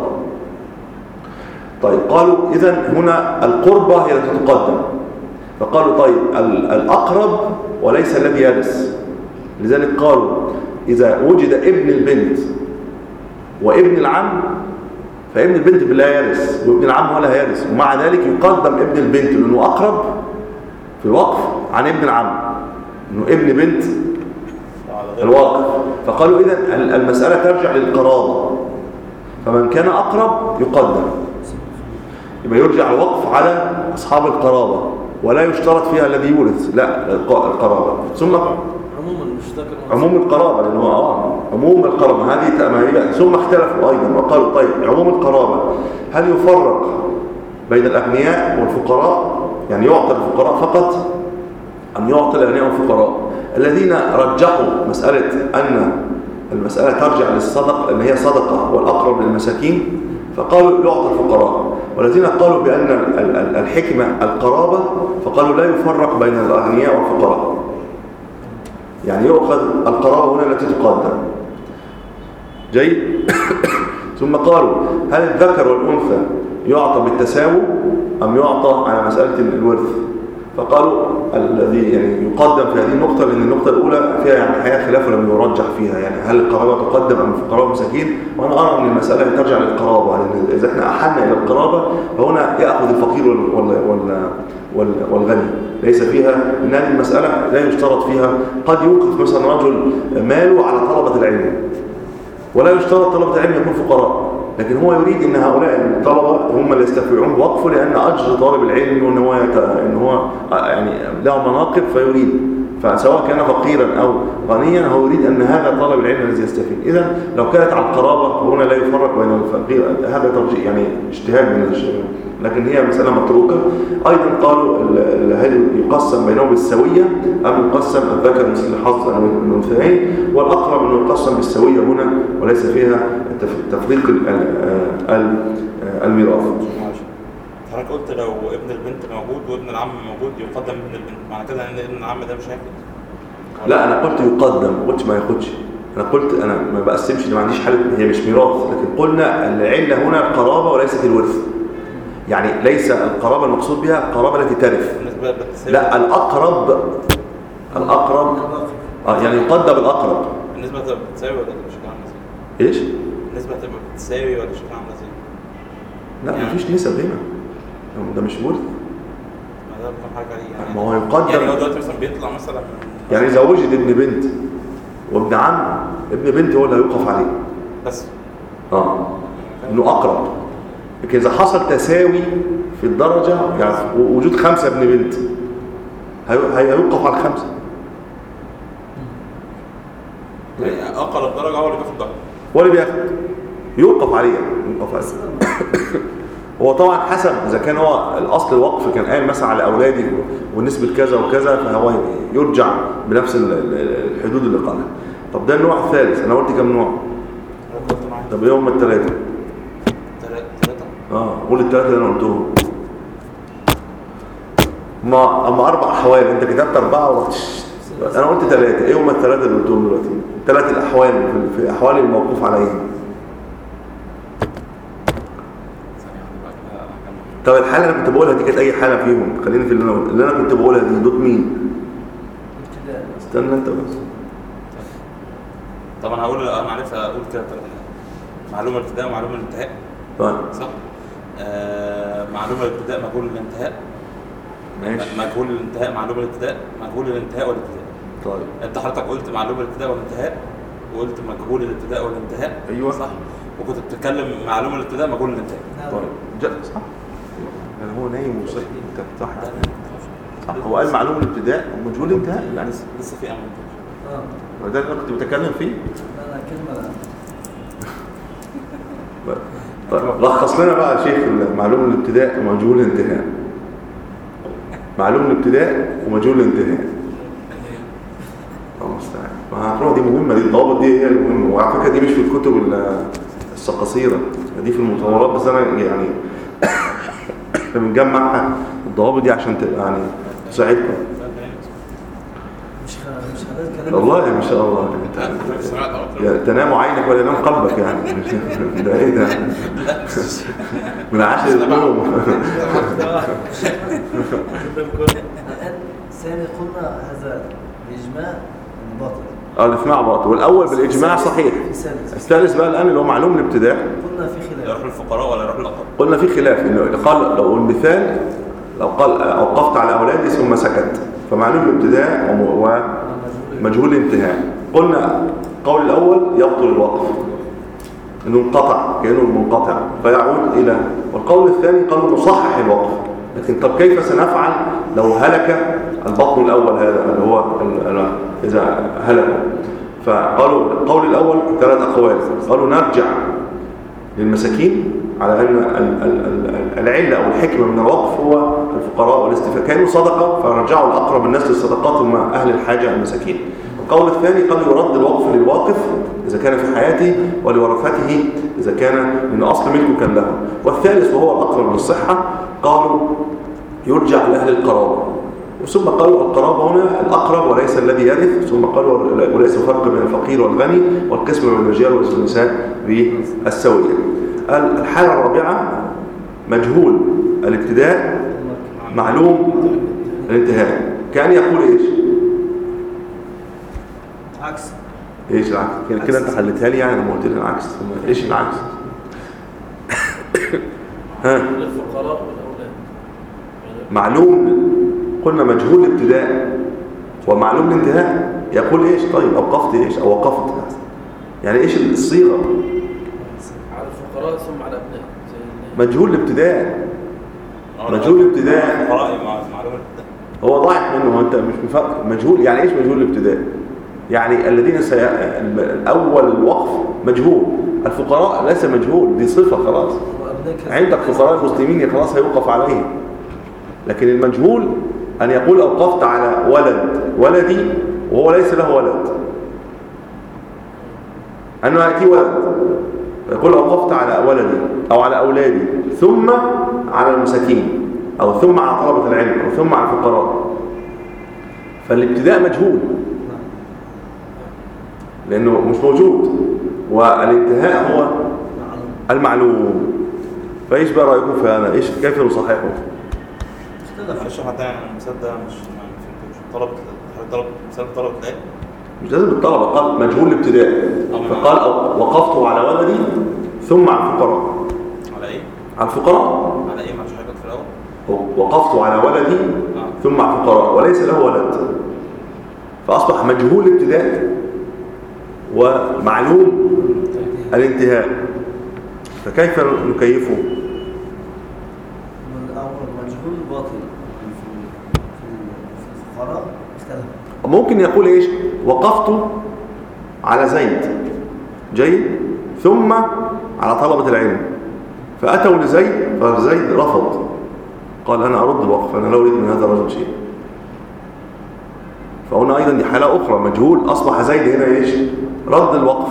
طيب قالوا إذن هنا القربة هي التي تقدم. فقالوا طيب الأقرب وليس الذي يرث، لذلك قالوا إذا وجد ابن البنت وابن العم فابن البنت لا يرث وابن العم ولا يرث، ومع ذلك يقدم ابن البنت لأنه أقرب في الوقف عن ابن العم، إنه ابن بنت الواقف. فقالوا إذن المسألة ترجع للقرابة، فمن كان أقرب يقدم، يبقى يرجع الوقف على أصحاب القرابة ولا يشترط فيها الذي يورث، لا القرابة. ثم عموما مش ذكر عموم القرابة لأنه آه عموم القرابة هذه تأمينية. ثم اختلفوا أيضا وقالوا طيب عموم القرابة هل يفرق بين الأغنياء والفقراء، يعني يعطى الفقراء فقط أم يعطى الأغنياء والفقراء؟ الذين رجحوا مسألة أن المسألة ترجع للصدق أن هي صدقة والأقرب للمساكين فقالوا يعطى الفقراء، والذين قالوا بأن الحكمة القرابة فقالوا لا يفرق بين الأغنياء والفقراء، يعني يؤخذ القرابة هنا التي تقدم. جيد. ثم قالوا هل الذكر والأنثى يعطى بالتساوي أم يعطى على مسألة الورث؟ فقالوا الذي يعني يقدم في هذه النقطة، لأن النقطة الأولى فيها يعني حياة خلاف ولم يرجح فيها، يعني هل القرابة تقدم أم الفقراء والمساكين؟ وأنا أرى أن المسألة ترجع للقرابة، لأن إذا إحنا أحلنا إلى القرابة فهنا يأخذ الفقير وال وال وال والغني، ليس فيها إن هذه المسألة لا يشترط فيها. قد يوقف مثلا رجل ماله على طلبة العلم ولا يشترط طلبة العلم يكون فقراء، لكن هو يريد ان هؤلاء الطلبه هم اللي يستفيعون بوقفه، لان اجر طالب العلم وان هو يت... ان هو يعني له مناقب فيريد، فسواء كان فقيرا او غنيا هو يريد ان هذا طالب العلم الذي يستفيد. اذا لو كانت على القرابه فهنا لا يفرق بين الفقير، هذا ترجيح يعني اجتهاد من الشيخ، لكن هي مساله متروكه. ايضا قالوا هل يقسم بينهم بالسويه ام يقسم الذكر مثل حظ الانثيين؟ والاقرب انه يقسم بالسويه هنا وليس فيها تفريق الميراث. حضرتك قلت لو ابن البنت موجود وابن العم موجود يقدم ابن البنت، معنى كده ان ابن العم ده مش هياخد؟ لا انا قلت يقدم، ما قلتش ما ياخدش. انا قلت انا ما بقسمش، ما عنديش حاله هي مش ميراث، لكن قلنا العله هنا القرابه وليست الورث، يعني ليس القرابه المقصود بها القرابه التي ترث، لا الاقرب الاقرب اه يعني يقدم الاقرب. النسبه تبقى بتساوي ولا بشكل عام ازاي؟ ايش؟ النسبه تبقى بتساوي ولا بشكل عام ازاي؟ لا يعني مفيش نسب هنا، ده مش ورث. ما ده بكم حاجه عليه يعني، ما هو يقدم يعني هو دلوقتي مثلا بيطلع مثلا يعني اذا وجد ابن بنت وابن عم، ابن بنت هو اللي هيوقف عليه بس اه انه اقرب. لكن اذا حصل تساوي في الدرجه يعني وجود خمسه ابن بنت هيوقف على الخمسه، يعني اقرب درجه هو اللي بياخد درجه، هو اللي بياخد يوقف عليه يوقف عليه. هو طبعا حسب اذا كان هو الاصل الوقف كان قال مثلا على اولادي ونسبه كذا وكذا فهو يرجع بنفس الحدود اللي قالها. طب ده النوع الثالث، انا قلت كم نوع؟ طب ايه هم الثلاثه؟ ثلاثه اه قول الثلاثه اللي انا قلتهم. ما اما اربع احوال انت كتبت اربعه ورحت انا قلت ثلاثه. ايه هم الثلاثه اللي قلتهم دلوقتي؟ ثلاث الاحوال في احوال الموقوف عليهم. طب الحاله اللي كنت بقولها دي كانت اي حاله فيهم؟ خليني في اللي انا اللي انا كنت بقولها دي دوت مين؟ استنى انت بس. طب انا هقول انا عارف اقول كده معلومه الابتداء ومعلومه الانتهاء. طيب صح. آه معلومه الابتداء مجهول الانتهاء، ماشي. مجهول الانتهاء معلوم الابتداء، مجهول الانتهاء والابتداء. طيب انت حضرتك قلت معلوم الابتداء والانتهاء، وقلت مجهول الابتداء والانتهاء. أيوة. صح. وكنت بتتكلم معلوم الابتداء مجهول الانتهاء. طيب جاء صح. يعني هو نايم وصحي انت صح. صح هو قال معلوم الابتداء ومجهول الانتهاء يعني لسه في امل. اه وده اللي انا كنت بتكلم فيه. لا لا كلمه لا. طيب لخص لنا بقى يا شيخ معلوم الابتداء ومجهول الانتهاء. معلوم الابتداء ومجهول الانتهاء. الله المستعان. ما هتروح دي مهمه، دي الضوابط دي هي المهمه، وعلى فكره دي مش في الكتب القصيره، دي في المطورات، بس انا يعني بنجمع الضوابط دي عشان تبقى يعني تساعدكم. مش خ- مش خلال كلام. والله ما شاء الله انت تنام عينك ولا ينام قلبك يعني. ده ايه ده؟ من عشر النوم. الان ثاني قلنا هذا الاجماع باطل. اه الاجماع باطل، والاول بالاجماع صحيح. الثالث الثالث بقى الان اللي هو معلوم الابتداء، قلنا في خلاف. يروح للفقراء ولا يروح للاقرب؟ قلنا في خلاف انه قال لو المثال لو قال اوقفت على اولادي ثم سكت فمعلوم الابتداء ومجهول الانتهاء. قلنا القول الاول يبطل الوقف انه انقطع كانه منقطع فيعود الى، والقول الثاني قالوا نصحح الوقف. لكن طب كيف سنفعل لو هلك البطن الاول هذا اللي هو اذا هلك؟ فقالوا القول الاول ثلاث اقوال. قالوا نرجع للمساكين على ان العله او الحكمه من الوقف هو الفقراء والاستفاء، كانوا صدقه فرجعوا الاقرب الناس للصدقات هم اهل الحاجه المساكين. القول الثاني قال يرد الوقف للواقف اذا كان في حياته ولورثته اذا كان من اصل ملكه كان له. والثالث وهو الاقرب للصحه قالوا يرجع لاهل القرابه. ثم قالوا القرابه هنا الاقرب وليس الذي يرث. ثم قالوا وليس فرق بين الفقير والغني، والقسم بين الرجال والنساء بالسويه. الحاله الرابعه مجهول الابتداء معلوم الانتهاء. كان يقول ايش؟ عكس. ايش العكس؟ كده انت حلتها لي يعني لما قلت لي العكس. ايش العكس؟ ها للفقراء والاولاد. معلوم قلنا مجهول الابتداء ومعلوم الانتهاء. يقول ايش؟ طيب اوقفت ايش او وقفت يعني ايش الصيغه؟ على الفقراء ثم على الابناء. مجهول الابتداء. مجهول الابتداء الفقراء معلوم الابتداء هو ضايع منه. انت مش مفرق مجهول يعني ايش مجهول الابتداء؟ يعني الذين سي... الاول الوقف مجهول، الفقراء ليس مجهول، دي صفه خلاص. عندك فقراء المسلمين خلاص هيوقف عليهم. لكن المجهول ان يقول اوقفت على ولد ولدي وهو ليس له ولد، انه ياتي ولد يقول اوقفت على ولدي او على اولادي ثم على المساكين او ثم على طلبه العلم او ثم على الفقراء. فالابتداء مجهول لانه مش موجود، والانتهاء هو المعلوم. فايش بقى رايكم في هذا؟ ايش كيف نصححه؟ معلش حتى يعني المثال ده مش ما فهمتوش. طلب طلب مثال طلب العلم مش لازم الطلبه، قال مجهول الابتداء فقال وقفت على ولدي ثم على الفقراء. على ايه؟ على الفقراء. على ايه؟ مش حاجه في الاول وقفت على ولدي آه. ثم على الفقراء وليس له ولد، فاصبح مجهول الابتداء ومعلوم الانتهاء. فكيف نكيفه؟ من الاول مجهول باطل في الفقراء اختلف. ممكن يقول ايش؟ وقفت على زيد جيد ثم على طلبة العلم فأتوا لزيد فزيد رفض قال أنا أرد الوقف، أنا لا أريد من هذا الرجل شيء. فهنا أيضا دي حالة أخرى، مجهول أصبح زيد هنا ايش؟ رد الوقف،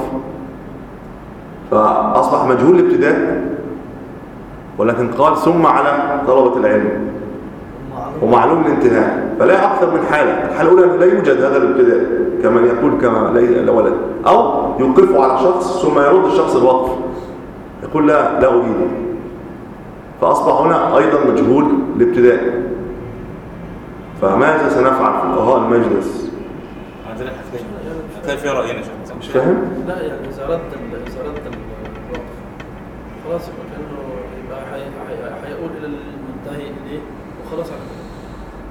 فأصبح مجهول الابتداء ولكن قال ثم على طلبة العلم ومعلوم الانتهاء. فلا أكثر من حالة. الحالة الأولى لا يوجد هذا الابتداء كما يقول كما لا ولد، أو يوقفه على شخص ثم يرد الشخص الوقف يقول لا لا أريده، فأصبح هنا أيضا مجهول الابتداء. فماذا سنفعل في فقهاء المجلس؟ انا ده حاجتين هتلاقي فيها رايين يا شيخ. مش فاهم؟ لا يعني اذا ردت اذا ردت الوقف خلاص يبقى كانه يبقى هيقول الى المنتهي اليه وخلاص على كده.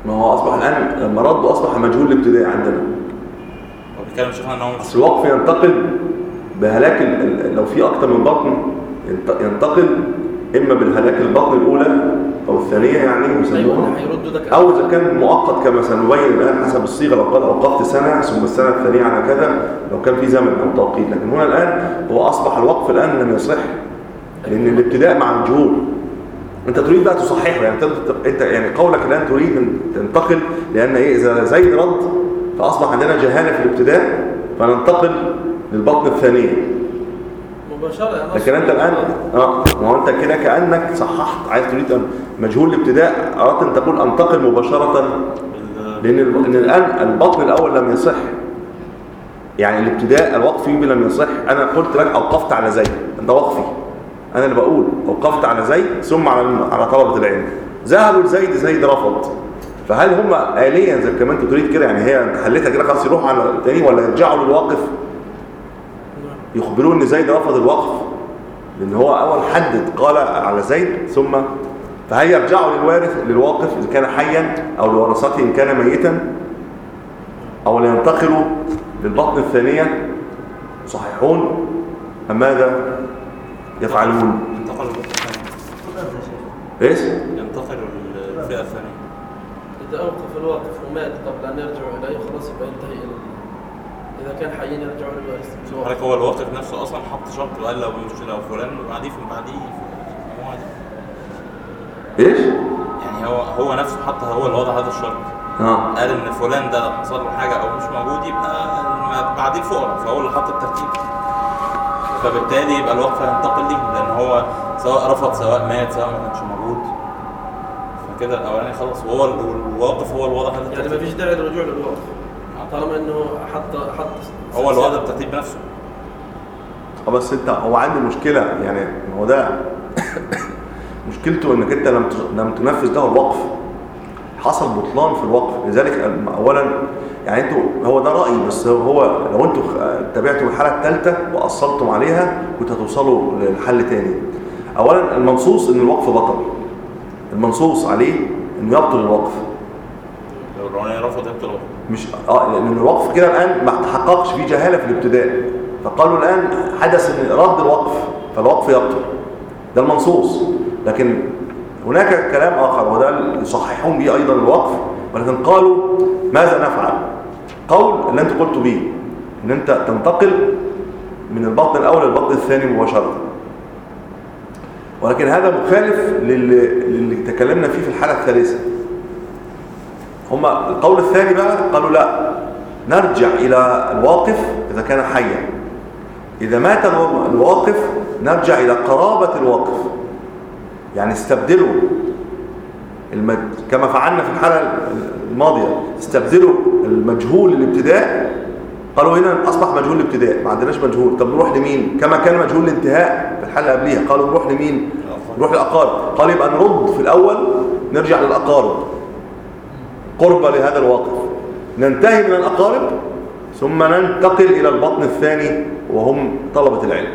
ما هو اصبح الان لما ردوا اصبح مجهول الابتداء عندنا. هو بيتكلم شيخنا ان هو اصل الوقف ينتقل بهلاك ال... لو في اكتر من بطن ينتقل اما بالهلاك البطن الاولى او الثانيه يعني يسموها، او اذا كان مؤقت كما سنبين الان حسب الصيغه. لو قال اوقفت سنه ثم السنه الثانيه على كذا لو كان في زمن او توقيت، لكن هنا الان هو اصبح الوقف الان لم يصح لان الابتداء مع الجهول. انت تريد بقى تصححه يعني انت يعني قولك الان تريد ان تنتقل لان ايه اذا زيد رد فاصبح عندنا جهاله في الابتداء فننتقل للبطن الثانيه مباشره. لكن انت الان اه ما هو انت كده كانك صححت، عايز تريد ان مجهول الابتداء اردت ان تقول انتقل مباشره لان ان الان البطن الاول لم يصح يعني الابتداء الوقف فيه لم يصح. انا قلت لك اوقفت على زيد، انت وقفي انا اللي بقول اوقفت على زيد ثم على على طلبه العلم. ذهبوا لزيد زيد رفض، فهل هم آليا زي كما انت تريد كده يعني هي انت حلتها كده خلاص يروحوا على الثاني ولا يرجعوا للواقف يخبرون ان زيد رفض الوقف لان هو اول حدد قال على زيد ثم فهل يرجعوا للوارث للواقف اذا كان حيا او لورثته ان كان ميتا او لينتقلوا للبطن الثانيه صحيحون ام ماذا يفعلون؟ ينتقلوا للبطن الثانيه. ايش؟ ينتقلوا للفئه الثانيه. إذا أوقف الواقف ومات قبل أن يرجعوا إليه خلاص يبقى ينتهي إلى إذا كان حيين يرجعوا للوارث. حضرتك هو الواقف نفسه أصلا حط شرط وقال لو مش لو فلان بعديه في بعديه إيش؟ يعني هو هو نفسه حط هو اللي وضع هذا الشرط. آه. قال إن فلان ده حصل له حاجة أو مش موجود يبقى بعديه الفقراء فهو اللي حط الترتيب. فبالتالي يبقى الوقف هينتقل ليه لأن هو سواء رفض سواء مات سواء ما كانش موجود. كده الاولاني خلص وهو الواقف هو الوضع هذا يعني ما فيش داعي للرجوع للواقف طالما انه حط حط هو الوضع الترتيب بنفسه. اه بس انت هو عنده مشكله يعني هو ده مشكلته انك انت لم لم تنفذ له الوقف حصل بطلان في الوقف. لذلك اولا يعني انتوا هو ده رايي بس هو لو انتوا تابعتوا الحاله الثالثه واصلتم عليها كنت هتوصلوا للحل تاني. اولا المنصوص ان الوقف بطل، المنصوص عليه انه يبطل الوقف. لو الروني رفض يبطل الوقف مش اه لان الوقف كده الان ما تحققش فيه جهاله في الابتداء فقالوا الان حدث ان رد الوقف فالوقف يبطل ده المنصوص. لكن هناك كلام اخر وده اللي يصححون به ايضا الوقف ولكن قالوا ماذا نفعل؟ قول اللي انت قلت به ان انت تنتقل من البطن الاول للبطن الثاني مباشره ولكن هذا مخالف للي, للي تكلمنا فيه في الحالة الثالثة. هما القول الثاني بقى قالوا لا نرجع إلى الواقف إذا كان حيا، إذا مات الواقف نرجع إلى قرابة الواقف يعني استبدلوا المج... كما فعلنا في الحالة الماضية استبدلوا المجهول الابتداء. قالوا هنا أصبح مجهول الابتداء ما عندناش مجهول طب نروح لمين كما كان مجهول الانتهاء في الحالة قبليها. قالوا نروح لمين نروح للأقارب. قال يبقى نرد في الأول نرجع للأقارب قربة لهذا الواقف ننتهي من الأقارب ثم ننتقل إلى البطن الثاني وهم طلبة العلم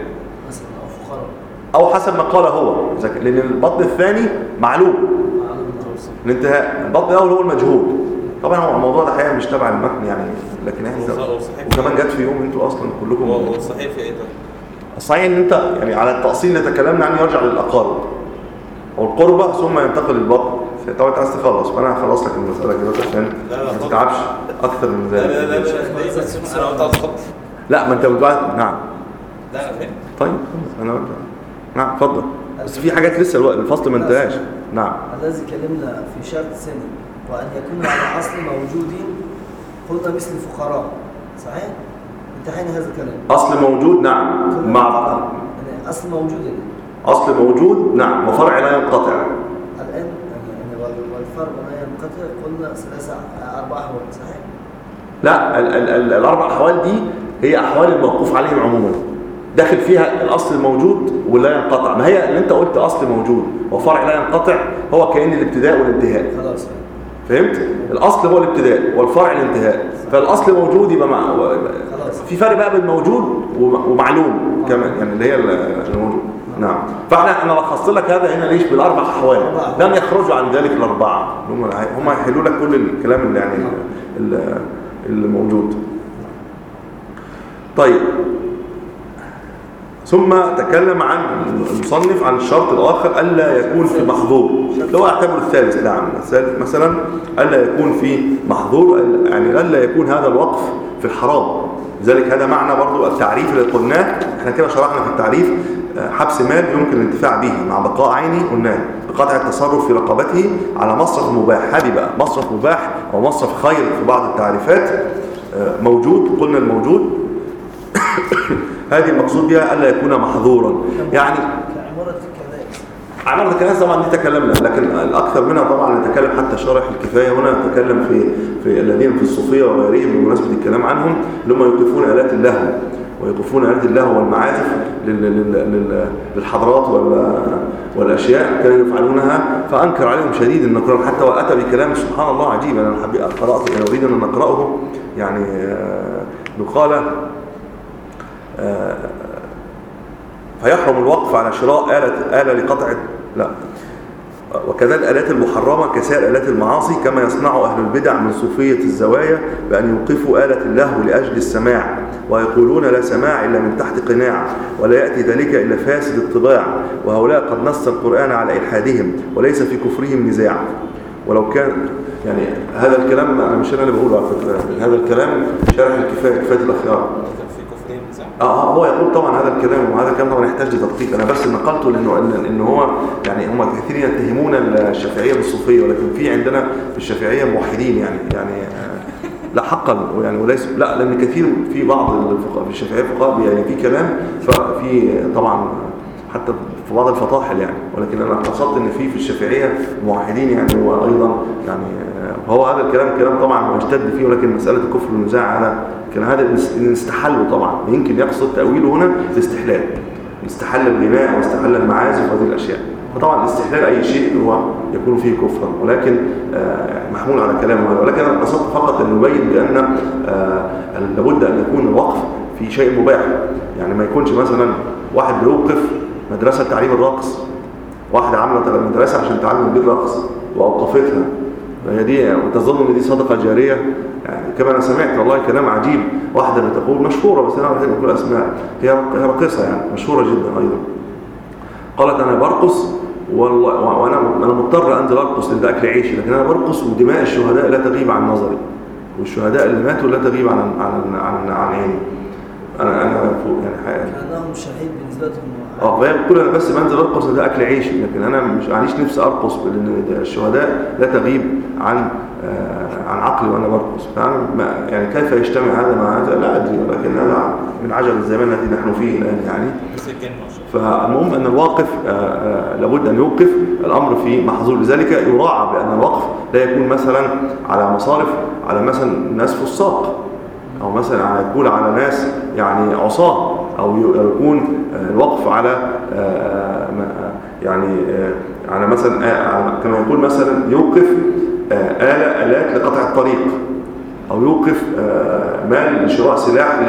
أو حسب ما قال هو لأن البطن الثاني معلوم الانتهاء. البطن الأول هو المجهول. طبعا هو الموضوع ده حقيقة مش تبع المتن يعني لكن احنا وكمان جت في يوم انتوا اصلا كلكم هو صحيح في ايه طيب؟ الصحيح ان انت يعني على التأصيل اللي تكلمنا عنه يرجع للأقارب او القربة ثم ينتقل للبطن. طبعا انت عايز تخلص فانا هخلص لك المسألة كده عشان ما تتعبش اكثر من ذلك. لا لا لا انا قلت خط لا ما انت بتقعد نعم. لا انا فين؟ طيب انا نعم اتفضل بس في حاجات لسه الفصل ما انتهاش. نعم الذي كلمنا في شرط سنة وأن يكون على أصل موجودين قلنا مثل الفقراء صحيح؟ انتهينا هذا الكلام. أصل موجود نعم مع يعني أصل موجود يعني. أصل موجود نعم وفرع لا ينقطع. الآن يعني والفرع لا ينقطع قلنا ثلاثة أربع أحوال صحيح؟ لا ال ال ال الأربع أحوال دي هي أحوال الموقوف عليهم عموما داخل فيها الأصل الموجود ولا ينقطع. ما هي اللي أنت قلت أصل موجود وفرع لا ينقطع هو كأن الابتداء والانتهاء. خلاص فهمت؟ الأصل هو الابتداء والفرع الانتهاء. فالأصل موجود يبقى مع في فرق بقى بين موجود ومعلوم كمان يعني اللي هي الموجود. نعم. فاحنا احنا لخصت لك هذا هنا ليش بالاربع احوال لن يخرجوا عن ذلك الاربعه، هم هم هيحلوا لك كل الكلام اللي يعني اللي موجود. طيب ثم تكلم عن المصنف عن الشرط الاخر الا يكون في محظور، لو اعتبر الثالث. نعم الثالث مثلا الا يكون في محظور، يعني الا يكون هذا الوقف في الحرام. لذلك هذا معنى برضو التعريف اللي قلناه، احنا كده شرحنا في التعريف حبس مال يمكن الانتفاع به مع بقاء عينه، قلناه بقطع التصرف في رقبته على مصرف مباح. هذه بقى مصرف مباح او مصرف خير في بعض التعريفات موجود، قلنا الموجود هذه المقصود بها الا يكون محظورا. يعني كعمارة الكنائس، عمارة الكنائس طبعا دي تكلمنا، لكن الاكثر منها طبعا نتكلم حتى شرح الكفايه هنا نتكلم في في الذين في الصوفيه وغيرهم بمناسبه الكلام عنهم اللي هم يوقفون آلات اللهو ويوقفون آلات اللهو والمعازف للحضارات والاشياء كانوا يفعلونها، فانكر عليهم شديد النكران حتى واتى بكلام سبحان الله عجيب. انا حبيت قرات انا اريد ان نقراه يعني قال فيحرم الوقف على شراء آلة آلة لقطع لا وكذا الآلات المحرمة كسائر آلات المعاصي، كما يصنع أهل البدع من صوفية الزوايا بأن يوقفوا آلة اللهو لأجل السماع، ويقولون لا سماع إلا من تحت قناع، ولا يأتي ذلك إلا فاسد الطباع، وهؤلاء قد نص القرآن على إلحادهم وليس في كفرهم نزاع. ولو كان يعني هذا الكلام أنا مش أنا اللي بقوله على فكرة، هذا الكلام شرح الكفاية كفاية الأخيار. اه هو يقول طبعا هذا الكلام، وهذا الكلام طبعا يحتاج لتدقيق، انا بس نقلته لانه انه هو يعني هم كثيرين يتهمون الشافعيه بالصوفيه، ولكن في عندنا في الشافعيه موحدين يعني يعني لا حقا يعني وليس لا، لان كثير في بعض الفقهاء في الشافعيه فقهاء يعني في كلام ففي طبعا حتى في بعض الفطاحل يعني، ولكن انا قصدت ان في في الشافعيه موحدين يعني وايضا يعني فهو هذا الكلام كلام طبعا يشتد فيه، ولكن مساله الكفر والنزاع هذا كان هذا نستحله طبعا، يمكن يقصد تاويله هنا الاستحلال، استحل الغناء واستحل المعازف وهذه الاشياء. فطبعا الاستحلال اي شيء هو يكون فيه كفرا، ولكن محمول على كلامه، ولكن انا قصدت فقط ان نبين بان لابد ان يكون الوقف في شيء مباح، يعني ما يكونش مثلا واحد بيوقف مدرسه تعليم الرقص، واحده عامله مدرسه عشان تعلم بيه الرقص واوقفتها، هي دي وتظن ان دي صدقه جاريه يعني. كما انا سمعت والله كلام عجيب، واحده بتقول مشهوره بس انا ما بحب اقول اسماء، هي راقصه يعني مشهوره جدا ايضا، قالت انا برقص والله وانا انا مضطر انزل ارقص لان ده اكل عيشي، لكن انا برقص ودماء الشهداء لا تغيب عن نظري، والشهداء اللي ماتوا لا تغيب عن عن عن, عن عيني. انا انا يعني كانهم شهيد بالنسبه لهم. اه فهي بتقول انا بس منزل ارقص ده اكل عيشي، لكن انا مش معليش نفسي ارقص لان الشهداء لا تغيب عن آه عن عقلي وانا برقص. فانا يعني كيف يجتمع هذا مع هذا لا ادري، ولكن هذا من عجب الزمان الذي نحن فيه الان يعني. فالمهم ان الواقف آه آه لابد ان يوقف الامر في محظور، لذلك يراعى بان الوقف لا يكون مثلا على مصارف على مثلا ناس فساق، او مثلا يكون على ناس يعني عصاه، او يكون الوقف على يعني على مثلا كما يقول مثلا يوقف آلة آلات لقطع الطريق، او يوقف مال لشراء سلاح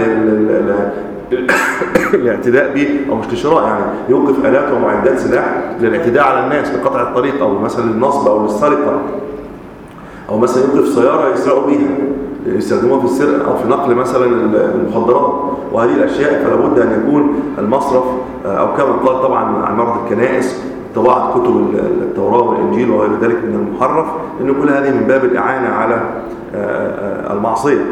للاعتداء به، او مش لشراء يعني يوقف آلات ومعدات سلاح للاعتداء على الناس لقطع الطريق، او مثلا للنصب او للسرقه، او مثلا يوقف سياره يسرقوا بيها يستخدموها في السرقه او في نقل مثلا المخدرات وهذه الاشياء. فلا بد ان يكون المصرف او كما قال طبعا عن مرض الكنائس طباعه كتب التوراه والانجيل وغير ذلك من المحرف، ان كل هذه من باب الاعانه على المعصيه،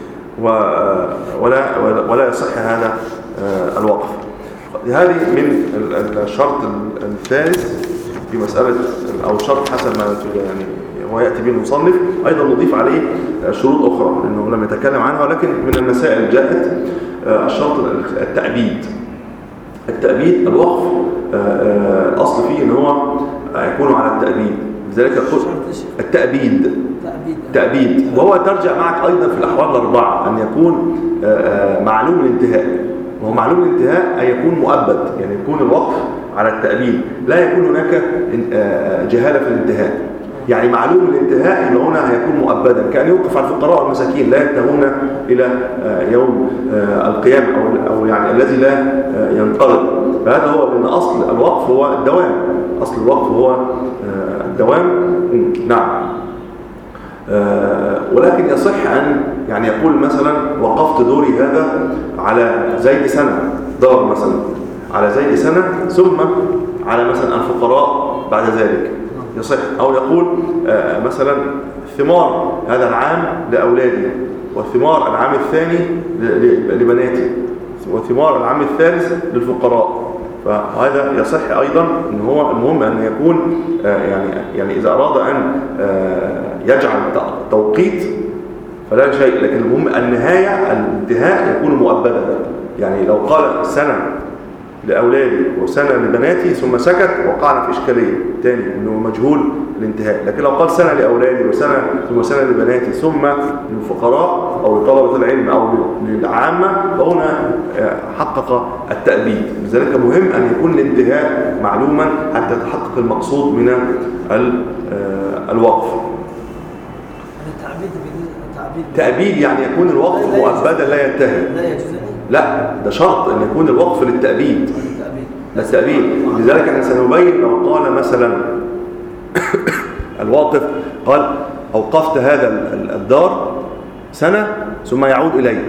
ولا ولا يصح هذا الوقف. هذه من الشرط الثالث في مساله او شرط حسب ما يعني هو يأتي به المصنف. أيضا نضيف عليه شروط أخرى لأنه لم يتكلم عنها، ولكن من المسائل جاءت الشرط التأبيد. التأبيد الوقف الأصل فيه أنه هو يكون على التأبيد، لذلك التأبيد تأبيد، وهو ترجع معك أيضا في الأحوال الأربعة أن يكون معلوم الانتهاء، وهو معلوم الانتهاء أن يكون مؤبد، يعني يكون الوقف على التأبيد لا يكون هناك جهالة في الانتهاء، يعني معلوم الانتهاء يبقى هنا هيكون مؤبدا، كأن يوقف على الفقراء والمساكين لا ينتهون إلى يوم القيامة، أو أو يعني الذي لا ينقرض فهذا هو، لأن أصل الوقف هو الدوام، أصل الوقف هو الدوام. نعم. ولكن يصح أن يعني يقول مثلا وقفت دوري هذا على زيد سنة، دار مثلا على زيد سنة ثم على مثلا الفقراء بعد ذلك، يصح. أو يقول مثلا ثمار هذا العام لأولادي، وثمار العام الثاني لبناتي، وثمار العام الثالث للفقراء. فهذا يصح أيضا. إن هو المهم أن يكون يعني يعني إذا أراد أن يجعل توقيت فلا شيء، لكن المهم النهاية الانتهاء يكون مؤبدا. يعني لو قال سنة لأولادي وسنة لبناتي ثم سكت وقعنا في إشكالية تاني إنه مجهول الانتهاء. لكن لو قال سنة لأولادي وسنة ثم سنة لبناتي ثم للفقراء أو لطلبة العلم أو للعامة فهنا حقق التأبيد. لذلك مهم أن يكون الانتهاء معلوما حتى يتحقق المقصود من الوقف. تأبيد يعني يكون الوقف مؤبدا لا ينتهي. لا، ده شرط أن يكون الوقف للتأبيد، للتأبيد. لذلك احنا سنبين لو قال مثلا الواقف قال أوقفت هذا الدار سنة ثم يعود إلي،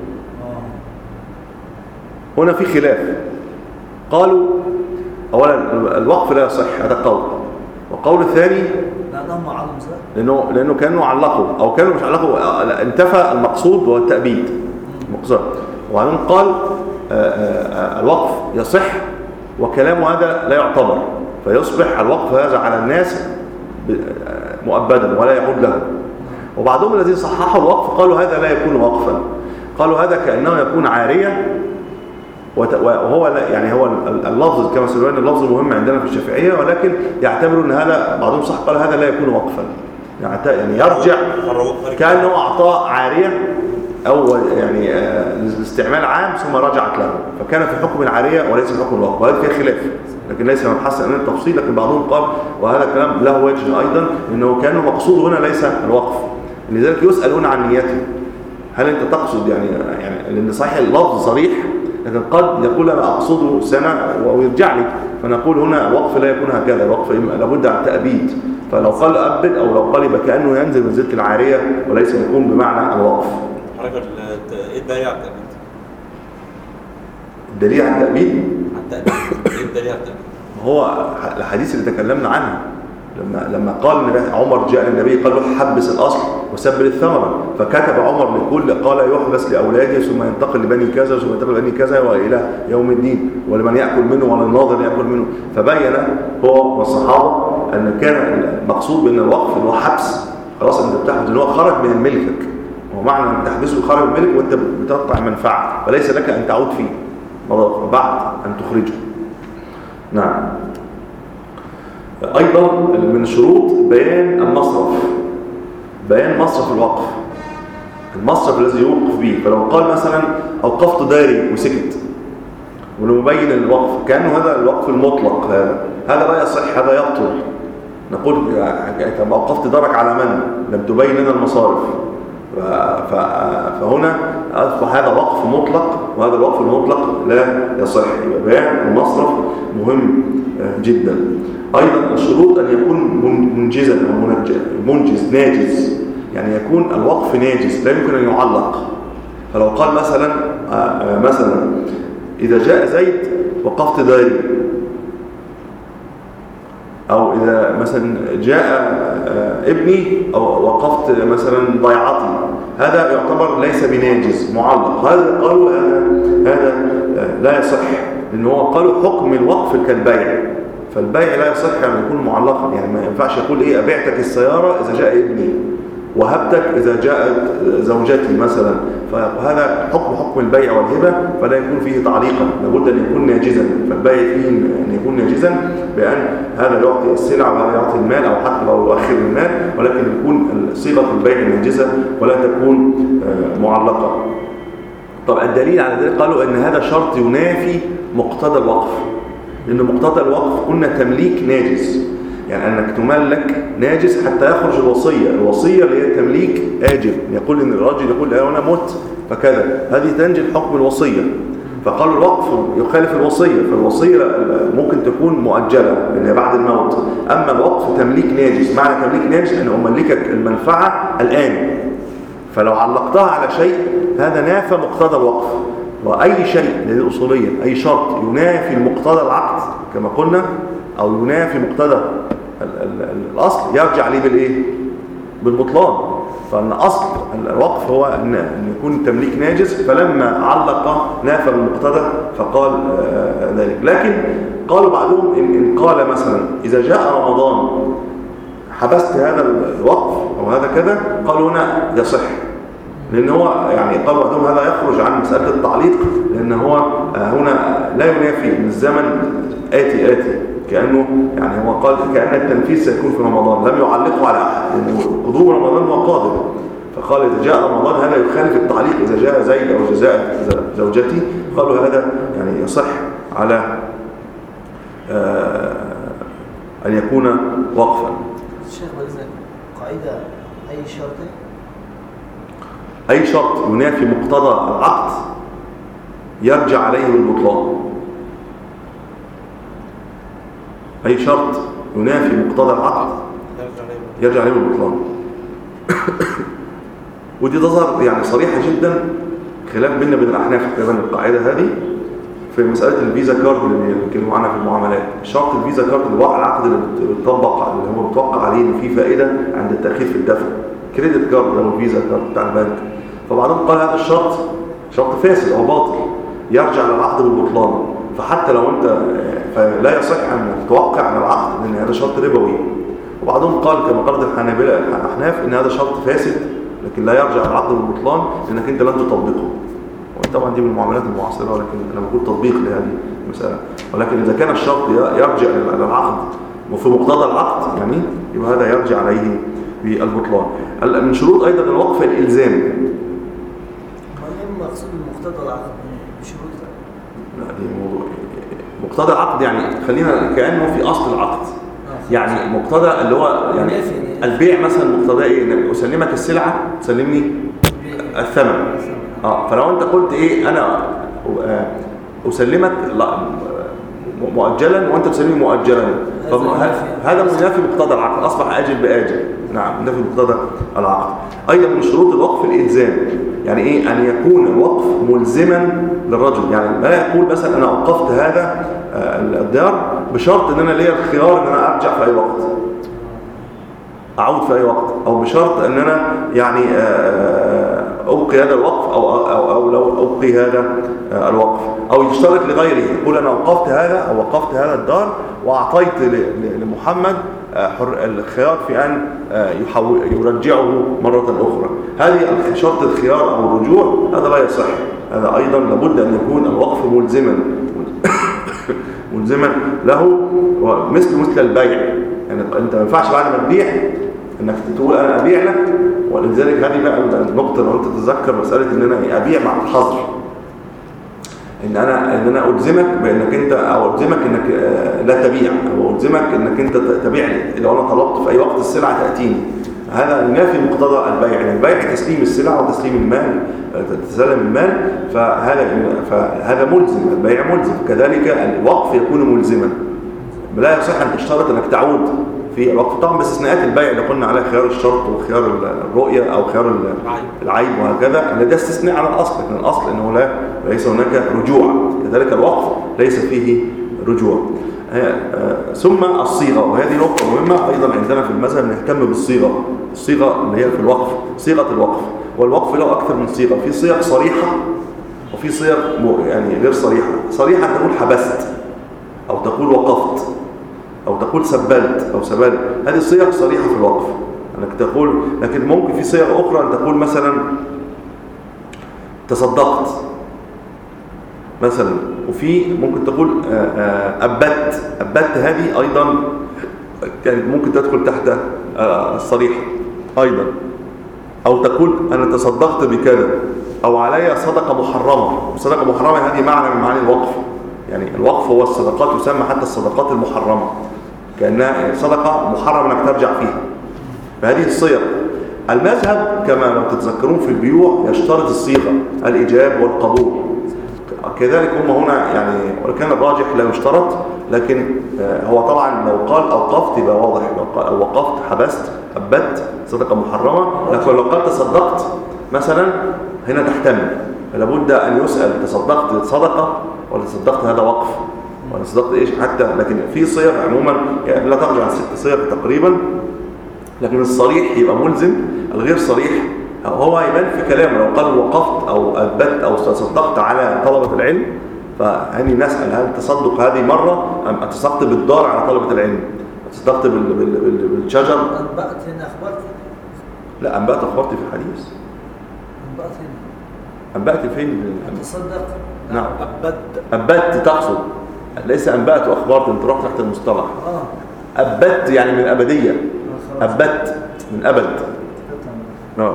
هنا في خلاف. قالوا أولا الوقف لا يصح، هذا قول. والقول الثاني لأنه, لأنه كانوا علقوا أو كانوا مش علقوا، انتفى المقصود وهو التأبيد مقصود. وبعدين قال الوقف يصح وكلام هذا لا يعتبر، فيصبح الوقف هذا على الناس مؤبدا ولا يعود له. وبعضهم الذين صححوا الوقف قالوا هذا لا يكون وقفا، قالوا هذا كأنه يكون عارية، وهو يعني هو اللفظ كما سلوان اللفظ مهم عندنا في الشافعية، ولكن يعتبروا ان هذا، بعضهم صح قال هذا لا يكون وقفا، يعني يرجع كأنه أعطاه عارية أو يعني الاستعمال عام ثم رجعت له، فكان في حكم العارية وليس في حكم الوقف. وهذا فيه خلاف، لكن ليس مبحث عن التفصيل. لكن بعضهم قال وهذا الكلام له وجه أيضا، إنه كان المقصود هنا ليس الوقف. لذلك يسأل هنا عن نيته، هل أنت تقصد يعني يعني لأن صحيح اللفظ صريح، لكن قد يقول أنا أقصده سنة ويرجع لي، فنقول هنا الوقف لا يكون هكذا، الوقف لابد عن تأبيد. فلو قال أبد أو لو قال يبقى كأنه ينزل منزلة العارية وليس يكون بمعنى الوقف. حضرتك ايه الدليل على التأبيد؟ الدليل على التأبيد؟ على التأبيد ايه الدليل على التأبيد؟ هو الحديث اللي تكلمنا عنه لما لما قال عمر جاء للنبي قال له حبس الأصل وسبل الثمرة، فكتب عمر لكل قال يحبس لأولاده ثم ينتقل لبني كذا ثم ينتقل لبني كذا وإلى يوم الدين، ولمن يأكل منه وللناظر يأكل منه. فبين هو والصحابة أن كان المقصود بأن الوقف اللي هو حبس، خلاص أنت بتحبس ان هو خرج من ملكك، ومعنى أن تحبسه خرج من ملك وأنت بتقطع منفعة، فليس لك أن تعود فيه بعد أن تخرجه. نعم. أيضا من شروط بيان المصرف، بيان مصرف الوقف، المصرف الذي يوقف به. فلو قال مثلا أوقفت داري وسكت ونبين الوقف كأنه هذا الوقف المطلق، هذا هذا لا يصح، هذا يبطل. نقول طب أوقفت دارك على من؟ لم تبين لنا المصارف. فهنا أصبح هذا وقف مطلق، وهذا الوقف المطلق لا يصح. يبقى بيان المصرف مهم جدا. أيضا الشروط أن يكون منجزا أو منجز ناجز، يعني يكون الوقف ناجز لا يمكن أن يعلق. فلو قال مثلا مثلا إذا جاء زيد وقفت داري، أو إذا مثلا جاء ابني أو وقفت مثلا ضيعتي، هذا يعتبر ليس بناجز معلق. هذا قالوا هذا لا يصح، لأنه هو قالوا حكم الوقف كالبيع، فالبيع لا يصح أن يكون معلقا. يعني ما ينفعش يقول إيه أبيعتك السيارة إذا جاء ابني، وهبتك إذا جاءت زوجتي مثلا، فهذا حكم حكم البيع والهبة، فلا يكون فيه تعليقا، لابد أن يكون ناجزا. فالبيع فيه أن يكون ناجزا بأن هذا يعطي السلع وهذا يعطي المال، أو حتى لو يؤخر المال، ولكن يكون صيغة البيع ناجزة ولا تكون معلقة. طب الدليل على ذلك قالوا أن هذا شرط ينافي مقتضى الوقف، لأن مقتضى الوقف قلنا تمليك ناجز، يعني أنك تملك ناجز حتى يخرج الوصية. الوصية اللي هي تمليك آجل، يقول إن الراجل يقول أنا مت فكذا، هذه تنجل حكم الوصية. فقالوا الوقف يخالف الوصية، فالوصية ممكن تكون مؤجلة لأنها بعد الموت. أما الوقف تمليك ناجز، معنى تمليك ناجز أن أملكك المنفعة الآن، فلو علقتها على شيء هذا نافى مقتضى الوقف. وأي شيء هذه الأصولية، أي شرط ينافي مقتضى العقد كما قلنا أو ينافي مقتضى الأصل يرجع ليه بالإيه؟ بالبطلان. فأن أصل الوقف هو أن يكون تمليك ناجز، فلما علق نافى المقتضى فقال ذلك. لكن قالوا بعضهم إن قال مثلا إذا جاء رمضان حبست هذا الوقف أو هذا كذا، قالوا هنا يصح، لأن هو يعني قالوا بعضهم هذا يخرج عن مسألة التعليق، لأن هو هنا لا ينافي من الزمن آتي آتي، كأنه يعني هو قال كأن التنفيذ سيكون في رمضان، لم يعلقه على أحد لأن قدوم رمضان هو قادم. فقال إذا جاء رمضان هذا يخالف التعليق، إذا جاء زيد أو جزاء زوجتي، قالوا هذا يعني يصح على أن يكون وقفا. الشيخ بإذنك قاعدة أي شرط أي شرط ينافي مقتضى العقد يرجع عليه بالبطلان. أي شرط ينافي مقتضى العقد يرجع عليه بالبطلان. ودي تظهر يعني صريحة جدا خلاف بيننا وبين الأحناف تقريبا القاعدة هذه في مسألة الفيزا كارد اللي بنتكلموا عنها في المعاملات. شرط الفيزا كارد اللي هو العقد اللي بيطبق اللي هو متوقع عليه إن فيه فائدة عند التأخير في الدفع، كريدت كارد اللي هو الفيزا كارد بتاع البنك. فبعضهم قال هذا الشرط شرط فاسد أو باطل يرجع للعقد بالبطلان، فحتى لو أنت فلا يصح أن توقع على العقد لأن هذا شرط ربوي. وبعضهم قال كما قالت الحنابلة الأحناف إن هذا شرط فاسد لكن لا يرجع العقد بالبطلان لأنك أنت لن تطبقه. وطبعا دي من المعاملات المعاصرة، ولكن أنا بقول تطبيق لهذه المسألة. ولكن إذا كان الشرط يرجع للعقد وفي مقتضى العقد يعني يبقى هذا يرجع عليه بالبطلان. من شروط أيضا الوقف الإلزام. ما مقصود مقتضى العقد بشروط؟ لا دي موضوع مقتضى العقد يعني خلينا كأنه في أصل العقد. يعني مقتضى اللي هو يعني البيع مثلا مقتضى ايه؟ انك اسلمك السلعه تسلمني الثمن. اه فلو انت قلت ايه انا اسلمك مؤجلا وانت تسلمني مؤجلا، هذا منافي مقتضى العقد، اصبح اجل باجل. نعم منافي مقتضى العقد. ايضا من شروط الوقف الالزام، يعني ايه؟ ان يكون الوقف ملزما للرجل، يعني لا يقول مثلا انا اوقفت هذا الدار بشرط ان انا ليا الخيار ان انا ارجع في اي وقت، اعود في اي وقت، او بشرط ان انا يعني ابقي هذا الوقف او او او لو ابقي هذا الوقف، او يشترط لغيره يقول انا وقفت هذا او وقفت هذا الدار واعطيت لمحمد الخيار في ان يرجعه مره اخرى. هذه شرط الخيار او الرجوع هذا لا يصح. هذا ايضا لابد ان يكون الوقف ملزما ملزما له، مثل مثل البيع. يعني انت ما ينفعش بعد ما تبيع انك تقول انا ابيع لك. ولذلك هذه بقى النقطه لو انت تتذكر مساله ان انا ابيع مع الحظر، ان انا ان انا الزمك بانك انت او الزمك انك لا تبيع، او الزمك انك انت تبيع لي لو انا طلبت في اي وقت السلعه تاتيني. هذا ينافي مقتضى البيع. يعني البيع تسليم السلعه وتسليم المال، تسلم المال، فهذا فهذا ملزم، البيع ملزم. كذلك الوقف يكون ملزما، لا يصح ان تشترط انك تعود في الوقف، طبعا باستثناءات البيع اللي قلنا عليه خيار الشرط وخيار الرؤيه او خيار العيب وهكذا، ان ده استثناء على الاصل، لكن الاصل انه لا ليس هناك رجوع. كذلك الوقف ليس فيه رجوع. ثم الصيغه، وهذه نقطه مهمه ايضا عندنا في المذهب، نهتم بالصيغه. الصيغه اللي هي في الوقف، صيغه الوقف، والوقف له اكثر من صيغه، في صيغ صريحه وفي صيغ يعني غير صريحه. صريحه تقول حبست او تقول وقفت او تقول سبلت او سبلت، هذه صيغ صريحه في الوقف انك تقول. لكن ممكن في صيغ اخرى ان تقول مثلا تصدقت مثلا، وفي ممكن تقول أبت. أبت هذه أيضا كانت ممكن تدخل تحت الصريحة أيضا. أو تقول أنا تصدقت بكذا، أو علي صدقة محرمة. الصدقة محرمة هذه معنى من معاني الوقف، يعني الوقف هو الصدقات، يسمى حتى الصدقات المحرمة، كأنها صدقة محرمة أنك ترجع فيها. فهذه الصيغ. المذهب كما لو تتذكرون في البيوع يشترط الصيغة، الإجاب والقبول. كذلك هم هنا يعني، ولكن الراجح لا يشترط، لكن هو طبعا لو قال أوقفت يبقى واضح، لو قال وقفت حبست أبت صدقة محرمة، لكن لو قال تصدقت مثلا هنا تحتمل، فلا بد أن يسأل تصدقت صدقة ولا تصدقت هذا وقف ولا تصدقت إيش حتى. لكن في صيغ عموما يعني لا ترجع عن ست صيغ تقريبا، لكن الصريح يبقى ملزم، الغير صريح هو يبان في كلامه. لو قال وقفت أو أثبت أو تصدقت على طلبة العلم، فهني نسأل هل التصدق هذه مرة أم تصدقت بالدار على طلبة العلم؟ تصدقت بال بال بال بالشجر؟ أنبأت هنا أخبرت؟ لا أنبأت أخبرت في الحديث. أنبأت هنا. أنبأت فين؟ تصدق. نعم. أبت. أبت تقصد، ليس أنبأت وأخبرت، أنت رحت تحت المصطلح. آه. أبت يعني من الأبدية. أبت من أبد. نعم.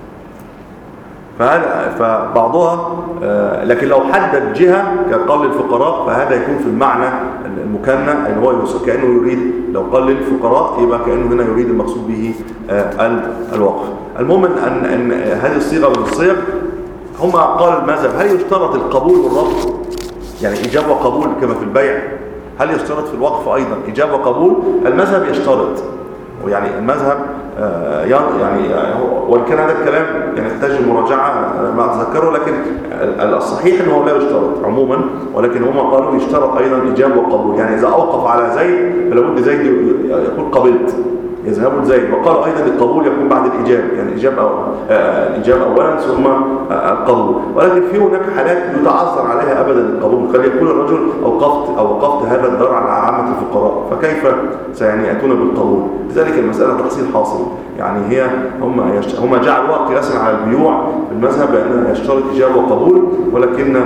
فهذا فبعضها آه لكن لو حدد جهة كقول للفقراء فهذا يكون في المعنى المكنى، يعني هو كأنه يريد، لو قال للفقراء يبقى كأنه هنا يريد المقصود به آه الوقف. المهم أن, أن هذه الصيغة من الصيغ هم قال المذهب هل يشترط القبول والرفض؟ يعني إجابة وقبول كما في البيع، هل يشترط في الوقف أيضا إجابة وقبول؟ المذهب يشترط، ويعني المذهب آه يعني وإن كان هذا الكلام يعني يحتاج مراجعة ما أتذكره، لكن الصحيح أنه لا يشترط عموما، ولكن هم قالوا يشترط أيضا إجابة وقبول. يعني إذا أوقف على زيد فلابد زيد يقول قبلت، يذهب زيد. وقال أيضا القبول يكون بعد الإجابة، يعني الإجابة أو آه الإجابة أولا ثم آه القبول. ولكن في هناك حالات يتعذر عليها أبدا القبول، قد يقول الرجل أوقفت أو وقفت هذا الدار على عامة الفقراء، فكيف سيعني يأتون بالقبول؟ لذلك المسألة تحصيل حاصل، يعني هي هم يش... هم جعلوها قياسا على البيوع في المذهب بأنها يشترط إجابة وقبول، ولكن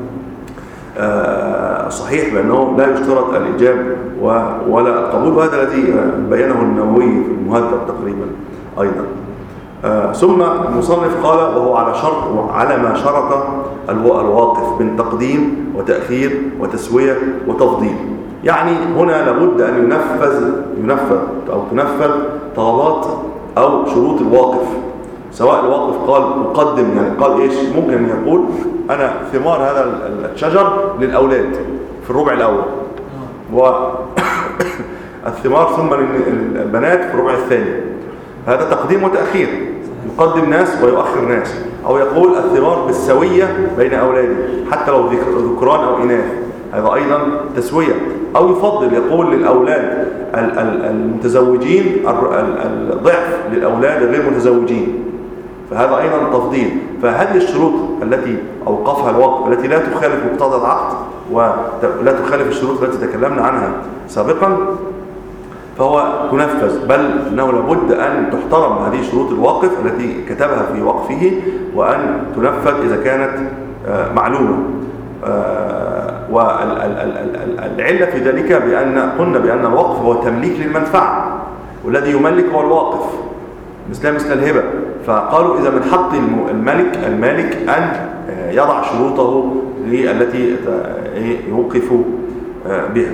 آه صحيح بأنه لا يشترط الإجابة ولا القبول، وهذا الذي بينه النووي في المهذب تقريبا أيضا. آه ثم المصنف قال وهو على شرط على ما شرط الواقف من تقديم وتأخير وتسوية وتفضيل. يعني هنا لابد أن ينفذ ينفذ أو تنفذ طلبات أو شروط الواقف، سواء الواقف قال مقدم، يعني قال إيش، ممكن أن يقول أنا ثمار هذا الشجر للأولاد في الربع الأول، والثمار ثم للبنات في الربع الثاني، هذا تقديم وتأخير، يقدم ناس ويؤخر ناس. أو يقول الثمار بالسوية بين أولادي حتى لو ذكران أو إناث، هذا أيضا تسوية. أو يفضل يقول للأولاد المتزوجين الضعف للأولاد غير المتزوجين، فهذا أيضا تفضيل. فهذه الشروط التي أوقفها الوقف التي لا تخالف مقتضى العقد ولا تخالف الشروط التي تكلمنا عنها سابقا، فهو تنفذ، بل إنه لابد أن تحترم هذه شروط الواقف التي كتبها في وقفه، وأن تنفذ إذا كانت معلومة. والعلة في ذلك بأن قلنا بأن الوقف هو تمليك للمنفعة، والذي يملك هو الواقف مثل مثل الهبة. فقالوا إذا من حق الملك المالك أن يضع شروطه التي يوقف بها.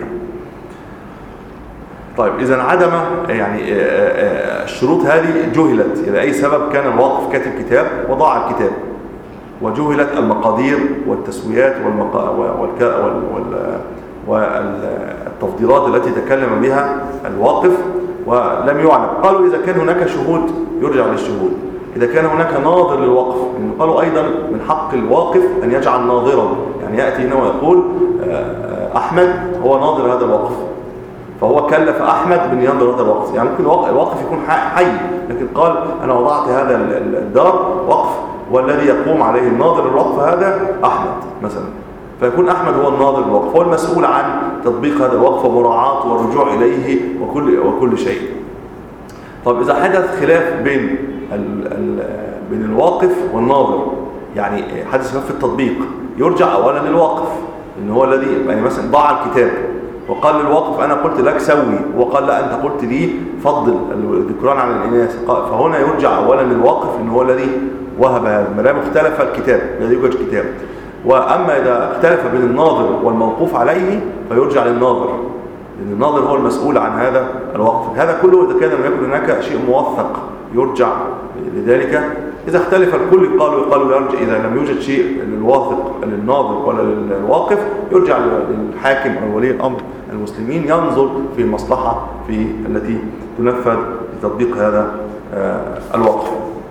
طيب إذا عدم يعني الشروط هذه جهلت لأي سبب، كان الواقف كاتب كتاب وضاع الكتاب، وجهلت المقادير والتسويات والمقا... والك... وال... والتفضيلات التي تكلم بها الواقف ولم يعلم. قالوا إذا كان هناك شهود يرجع للشهود، إذا كان هناك ناظر للوقف، قالوا أيضا من حق الواقف أن يجعل ناظرا، يعني يأتي هنا ويقول أحمد هو ناظر هذا الوقف، فهو كلف أحمد بأن ينظر هذا الوقف. يعني ممكن الوقف يكون حي، لكن قال أنا وضعت هذا الدار وقف والذي يقوم عليه الناظر الوقف هذا أحمد مثلا، فيكون أحمد هو الناظر الوقف، هو المسؤول عن تطبيق هذا الوقف ومراعاته والرجوع إليه وكل وكل شيء. طب إذا حدث خلاف بين ال ال بين الواقف والناظر، يعني حدث خلاف في التطبيق، يرجع أولا للواقف، إن هو الذي يعني مثلا ضاع الكتاب وقال للواقف أنا قلت لك سوي، وقال لا أنت قلت لي فضل الذكران عن الإناث، فهنا يرجع أولا للواقف إن هو الذي وهب هذا، ما دام اختلف الكتاب لا يوجد كتاب. وأما إذا اختلف بين الناظر والموقوف عليه فيرجع للناظر، لأن الناظر هو المسؤول عن هذا الوقف. هذا كله إذا كان لم يكن هناك شيء موثق يرجع لذلك إذا اختلف الكل قالوا قالوا يرجع، إذا لم يوجد شيء للواثق للناظر ولا للواقف يرجع للحاكم أو ولي الأمر المسلمين ينظر في المصلحة في التي تنفذ لتطبيق هذا الوقف.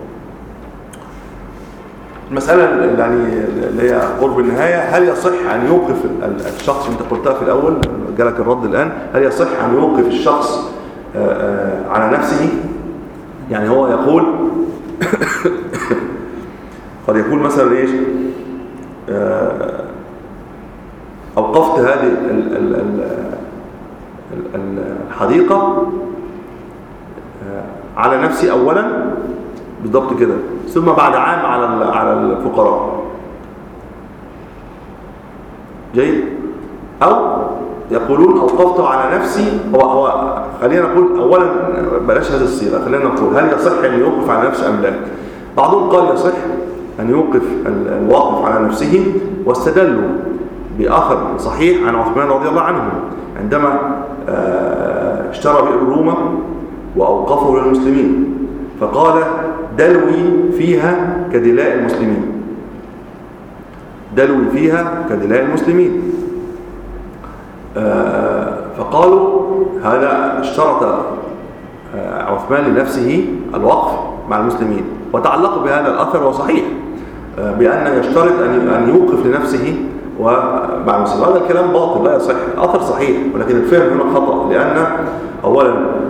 المسألة يعني اللي هي قرب النهاية، هل يصح أن يوقف الشخص، أنت قلتها في الأول جالك الرد الآن، هل يصح أن يوقف الشخص على نفسه؟ يعني هو يقول قد يقول مثلا ايش أوقفت هذه الحديقة على نفسي أولا بالضبط كده، ثم بعد عام على على الفقراء. جيد. أو يقولون أوقفته على نفسي، هو هو خلينا نقول أولا بلاش هذه الصيغة، خلينا نقول هل يصح أن يوقف على نفسه أم لا؟ بعضهم قال يصح أن يوقف الواقف على نفسه، واستدلوا بآخر صحيح عن عثمان رضي الله عنه عندما اشترى بئر روما وأوقفه للمسلمين، فقال دلوي فيها كدلاء المسلمين، دلوي فيها كدلاء المسلمين. فقالوا هذا اشترط عثمان لنفسه الوقف مع المسلمين، وتعلقوا بهذا الأثر وصحيح بأن يشترط أن يوقف لنفسه ومع المسلمين. هذا الكلام باطل لا يصح، أثر صحيح ولكن الفهم هنا خطأ، لأن أولا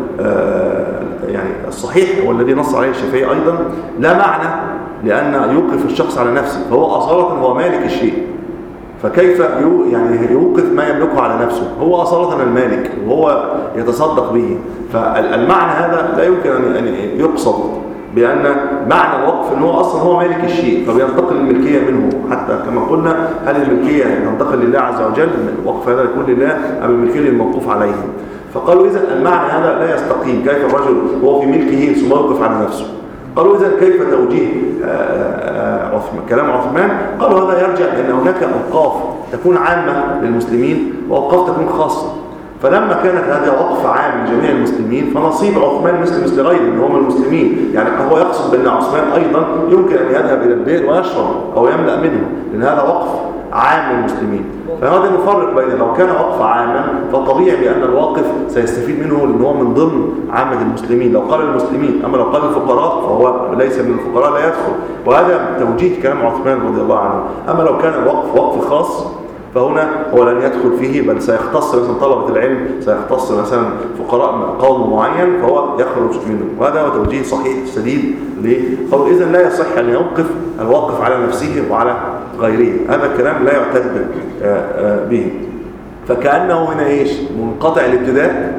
يعني الصحيح والذي نص عليه الشافعي أيضا لا معنى لأن يوقف الشخص على نفسه، فهو أصالة هو مالك الشيء، فكيف يعني يوقف ما يملكه على نفسه؟ هو أصالة المالك وهو يتصدق به، فالمعنى هذا لا يمكن أن يقصد بأن معنى الوقف أنه أصلا هو مالك الشيء فبينتقل الملكية منه، حتى كما قلنا هل الملكية تنتقل لله عز وجل؟ الوقف هذا يكون لله أم الملكية للموقوف عليه؟ فقالوا إذا المعنى هذا لا يستقيم، كيف الرجل هو في ملكه ثم يوقف على نفسه؟ قالوا إذا كيف توجيه عثمان كلام عثمان؟ قالوا هذا يرجع لأن هناك أوقاف تكون عامة للمسلمين وأوقاف تكون خاصة، فلما كانت هذا وقف عام لجميع المسلمين فنصيب عثمان مثل مثل غيره من هم المسلمين، يعني هو يقصد بأن عثمان أيضا يمكن أن يذهب إلى البئر ويشرب أو يملأ منه، لأن هذا وقف عام للمسلمين. فهذا نفرق بين لو كان وقف عاما فطبيعي بأن الواقف سيستفيد منه لأنه من ضمن عامة المسلمين، لو قال المسلمين، أما لو قال الفقراء فهو ليس من الفقراء لا يدخل، وهذا توجيه كلام عثمان رضي الله عنه. أما لو كان الوقف وقف خاص فهنا هو لن يدخل فيه، بل سيختص مثلا طلبة العلم، سيختص مثلا فقراء قوم معين فهو يخرج منه، وهذا هو توجيه صحيح سديد لقول إذن لا يصح أن يوقف الواقف على نفسه وعلى غيره، هذا الكلام لا يعتد به. فكأنه هنا إيش؟ منقطع الابتداء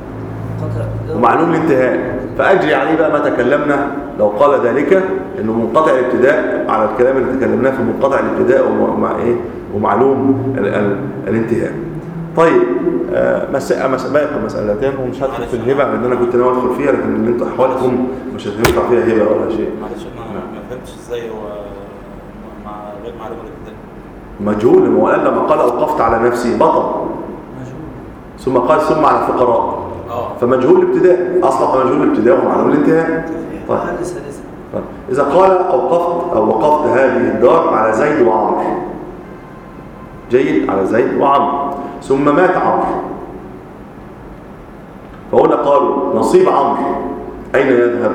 ومعلوم الانتهاء، فأجري عليه بقى ما تكلمنا لو قال ذلك إنه منقطع الابتداء على الكلام اللي تكلمناه في منقطع الابتداء ومع إيه؟ ومعلوم ال ال الانتهاء. طيب مسألة مسألة مسألتين ومش هدخل في الهبة لأن أنا كنت ناوي أدخل فيها، لكن اللي أنتوا أحوالكم مش هتنفع فيها هبة ولا شيء. معلش ما ما فهمتش إزاي هو مع غير معلومة الابتداء مجهول. هو قال لما قال أوقفت على نفسي بطل، ثم قال ثم على الفقراء، فمجهول الابتداء أصلح مجهول الابتداء ومعلوم الانتهاء. طيب. طيب إذا قال أوقفت أو وقفت هذه الدار على زيد وعمر، جيد، على زيد وعمر، ثم مات عمرو، فهنا قالوا نصيب عمرو أين يذهب؟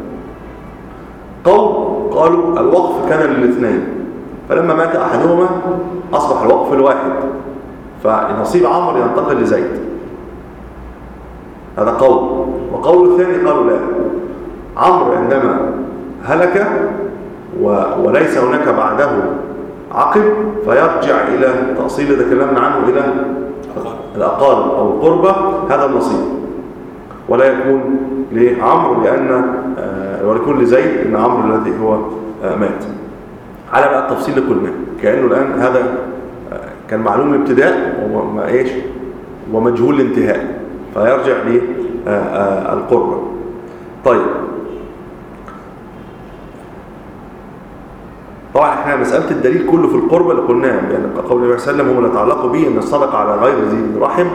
قوم قالوا الوقف كان للاثنين، فلما مات أحدهما أصبح الوقف الواحد، فنصيب عمرو ينتقل لزيد، هذا قول. وقول الثاني قالوا لا، عمرو عندما هلك وليس هناك بعده عقب فيرجع إلى تأصيل إذا تكلمنا عنه إلى الأقارب أو القربة، هذا النصيب، ولا يكون لعمرو لأن ويكون لزيد إن عمرو الذي هو مات. على بقى التفصيل لكل ما كأنه الآن هذا كان معلوم الابتداء وما إيش ومجهول الانتهاء، فيرجع للقربة. طيب طبعا احنا مسألة الدليل كله في القربة اللي قلناه، يعني قول النبي صلى الله عليه وسلم هو اللي تعلق به ان الصدقة على غير ذي الرحم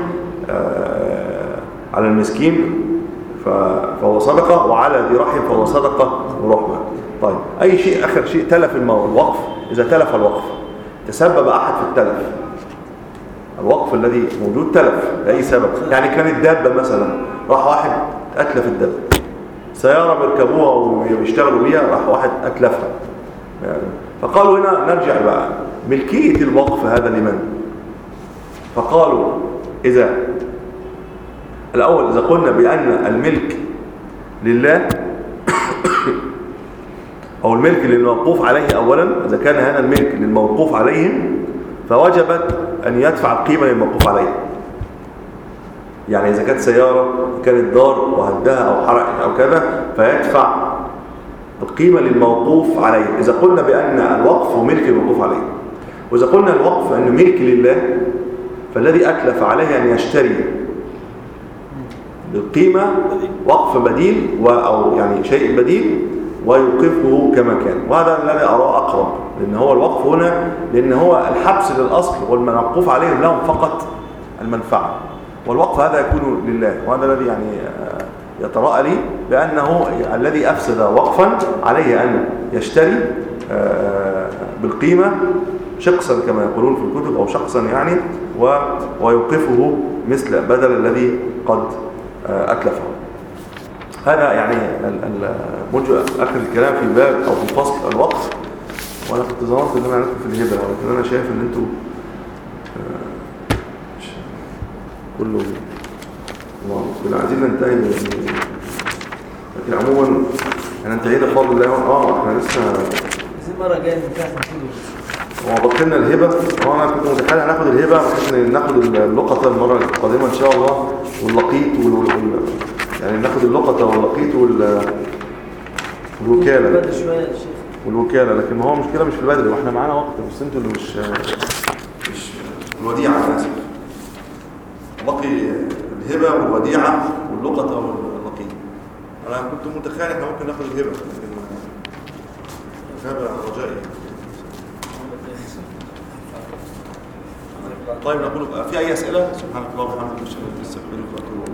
على المسكين فهو صدقة، وعلى ذي رحم فهو صدقة ورحمة. طيب أي شيء آخر شيء تلف المو- الوقف، إذا تلف الوقف تسبب أحد في التلف، الوقف الذي موجود تلف لأي سبب، يعني كانت دابة مثلا راح واحد أتلف الدابة، سيارة بيركبوها وبيشتغلوا بيها راح واحد أتلفها يعني. فقالوا هنا نرجع بقى ملكية الوقف هذا لمن؟ فقالوا إذا الأول إذا قلنا بأن الملك لله أو الملك للموقوف عليه أولا، إذا كان هذا الملك للموقوف عليهم فوجبت أن يدفع القيمة للموقوف عليه. يعني إذا كانت سيارة كانت دار وهدها أو حرقت أو كذا فيدفع القيمة للموقوف عليه، إذا قلنا بأن الوقف هو ملك الموقوف عليه. وإذا قلنا الوقف أنه ملك لله فالذي أكلف عليه أن يشتري بالقيمة وقف بديل أو يعني شيء بديل ويوقفه كما كان، وهذا الذي أراه أقرب، لأن هو الوقف هنا لأن هو الحبس للأصل والموقوف عليهم لهم فقط المنفعة، والوقف هذا يكون لله. وهذا الذي يعني يتراءى لي بأنه الذي أفسد وقفا عليه أن يشتري بالقيمة شخصا كما يقولون في الكتب أو شخصا يعني ويوقفه مثل بدل الذي قد أتلفه. هذا يعني منذ آخر الكلام في باب أو في فصل الوقف. وأنا كنت ظننت إن أنا عندكم في الهبة، ولكن أنا شايف إن أنتوا كله كنا عايزين ننتهي، لكن عموما احنا انتهينا بفضل الله. اه احنا لسه عايزين المره الجايه نفتح هو بطلنا الهبه. اه انا كنت متخيل هناخد الهبه بحيث ناخد اللقطه المره القادمه ان شاء الله، واللقيط وال... يعني ناخد اللقطه واللقيط وال... والوكاله بدري شويه يا شيخ والوكاله. لكن ما هو مشكله مش في البدري، واحنا معانا وقت، بس انتوا اللي مش مش الوديعه. انا اسف، بقي الهبه والوديعه واللقطه واللقيط. انا كنت متخيل احنا ممكن ناخد الهبه، لكن الهبه رجائي. طيب نقول في اي اسئله؟ سبحانك اللهم وبحمدك اشهد ان لا اله الا انت استغفرك واتوب اليك.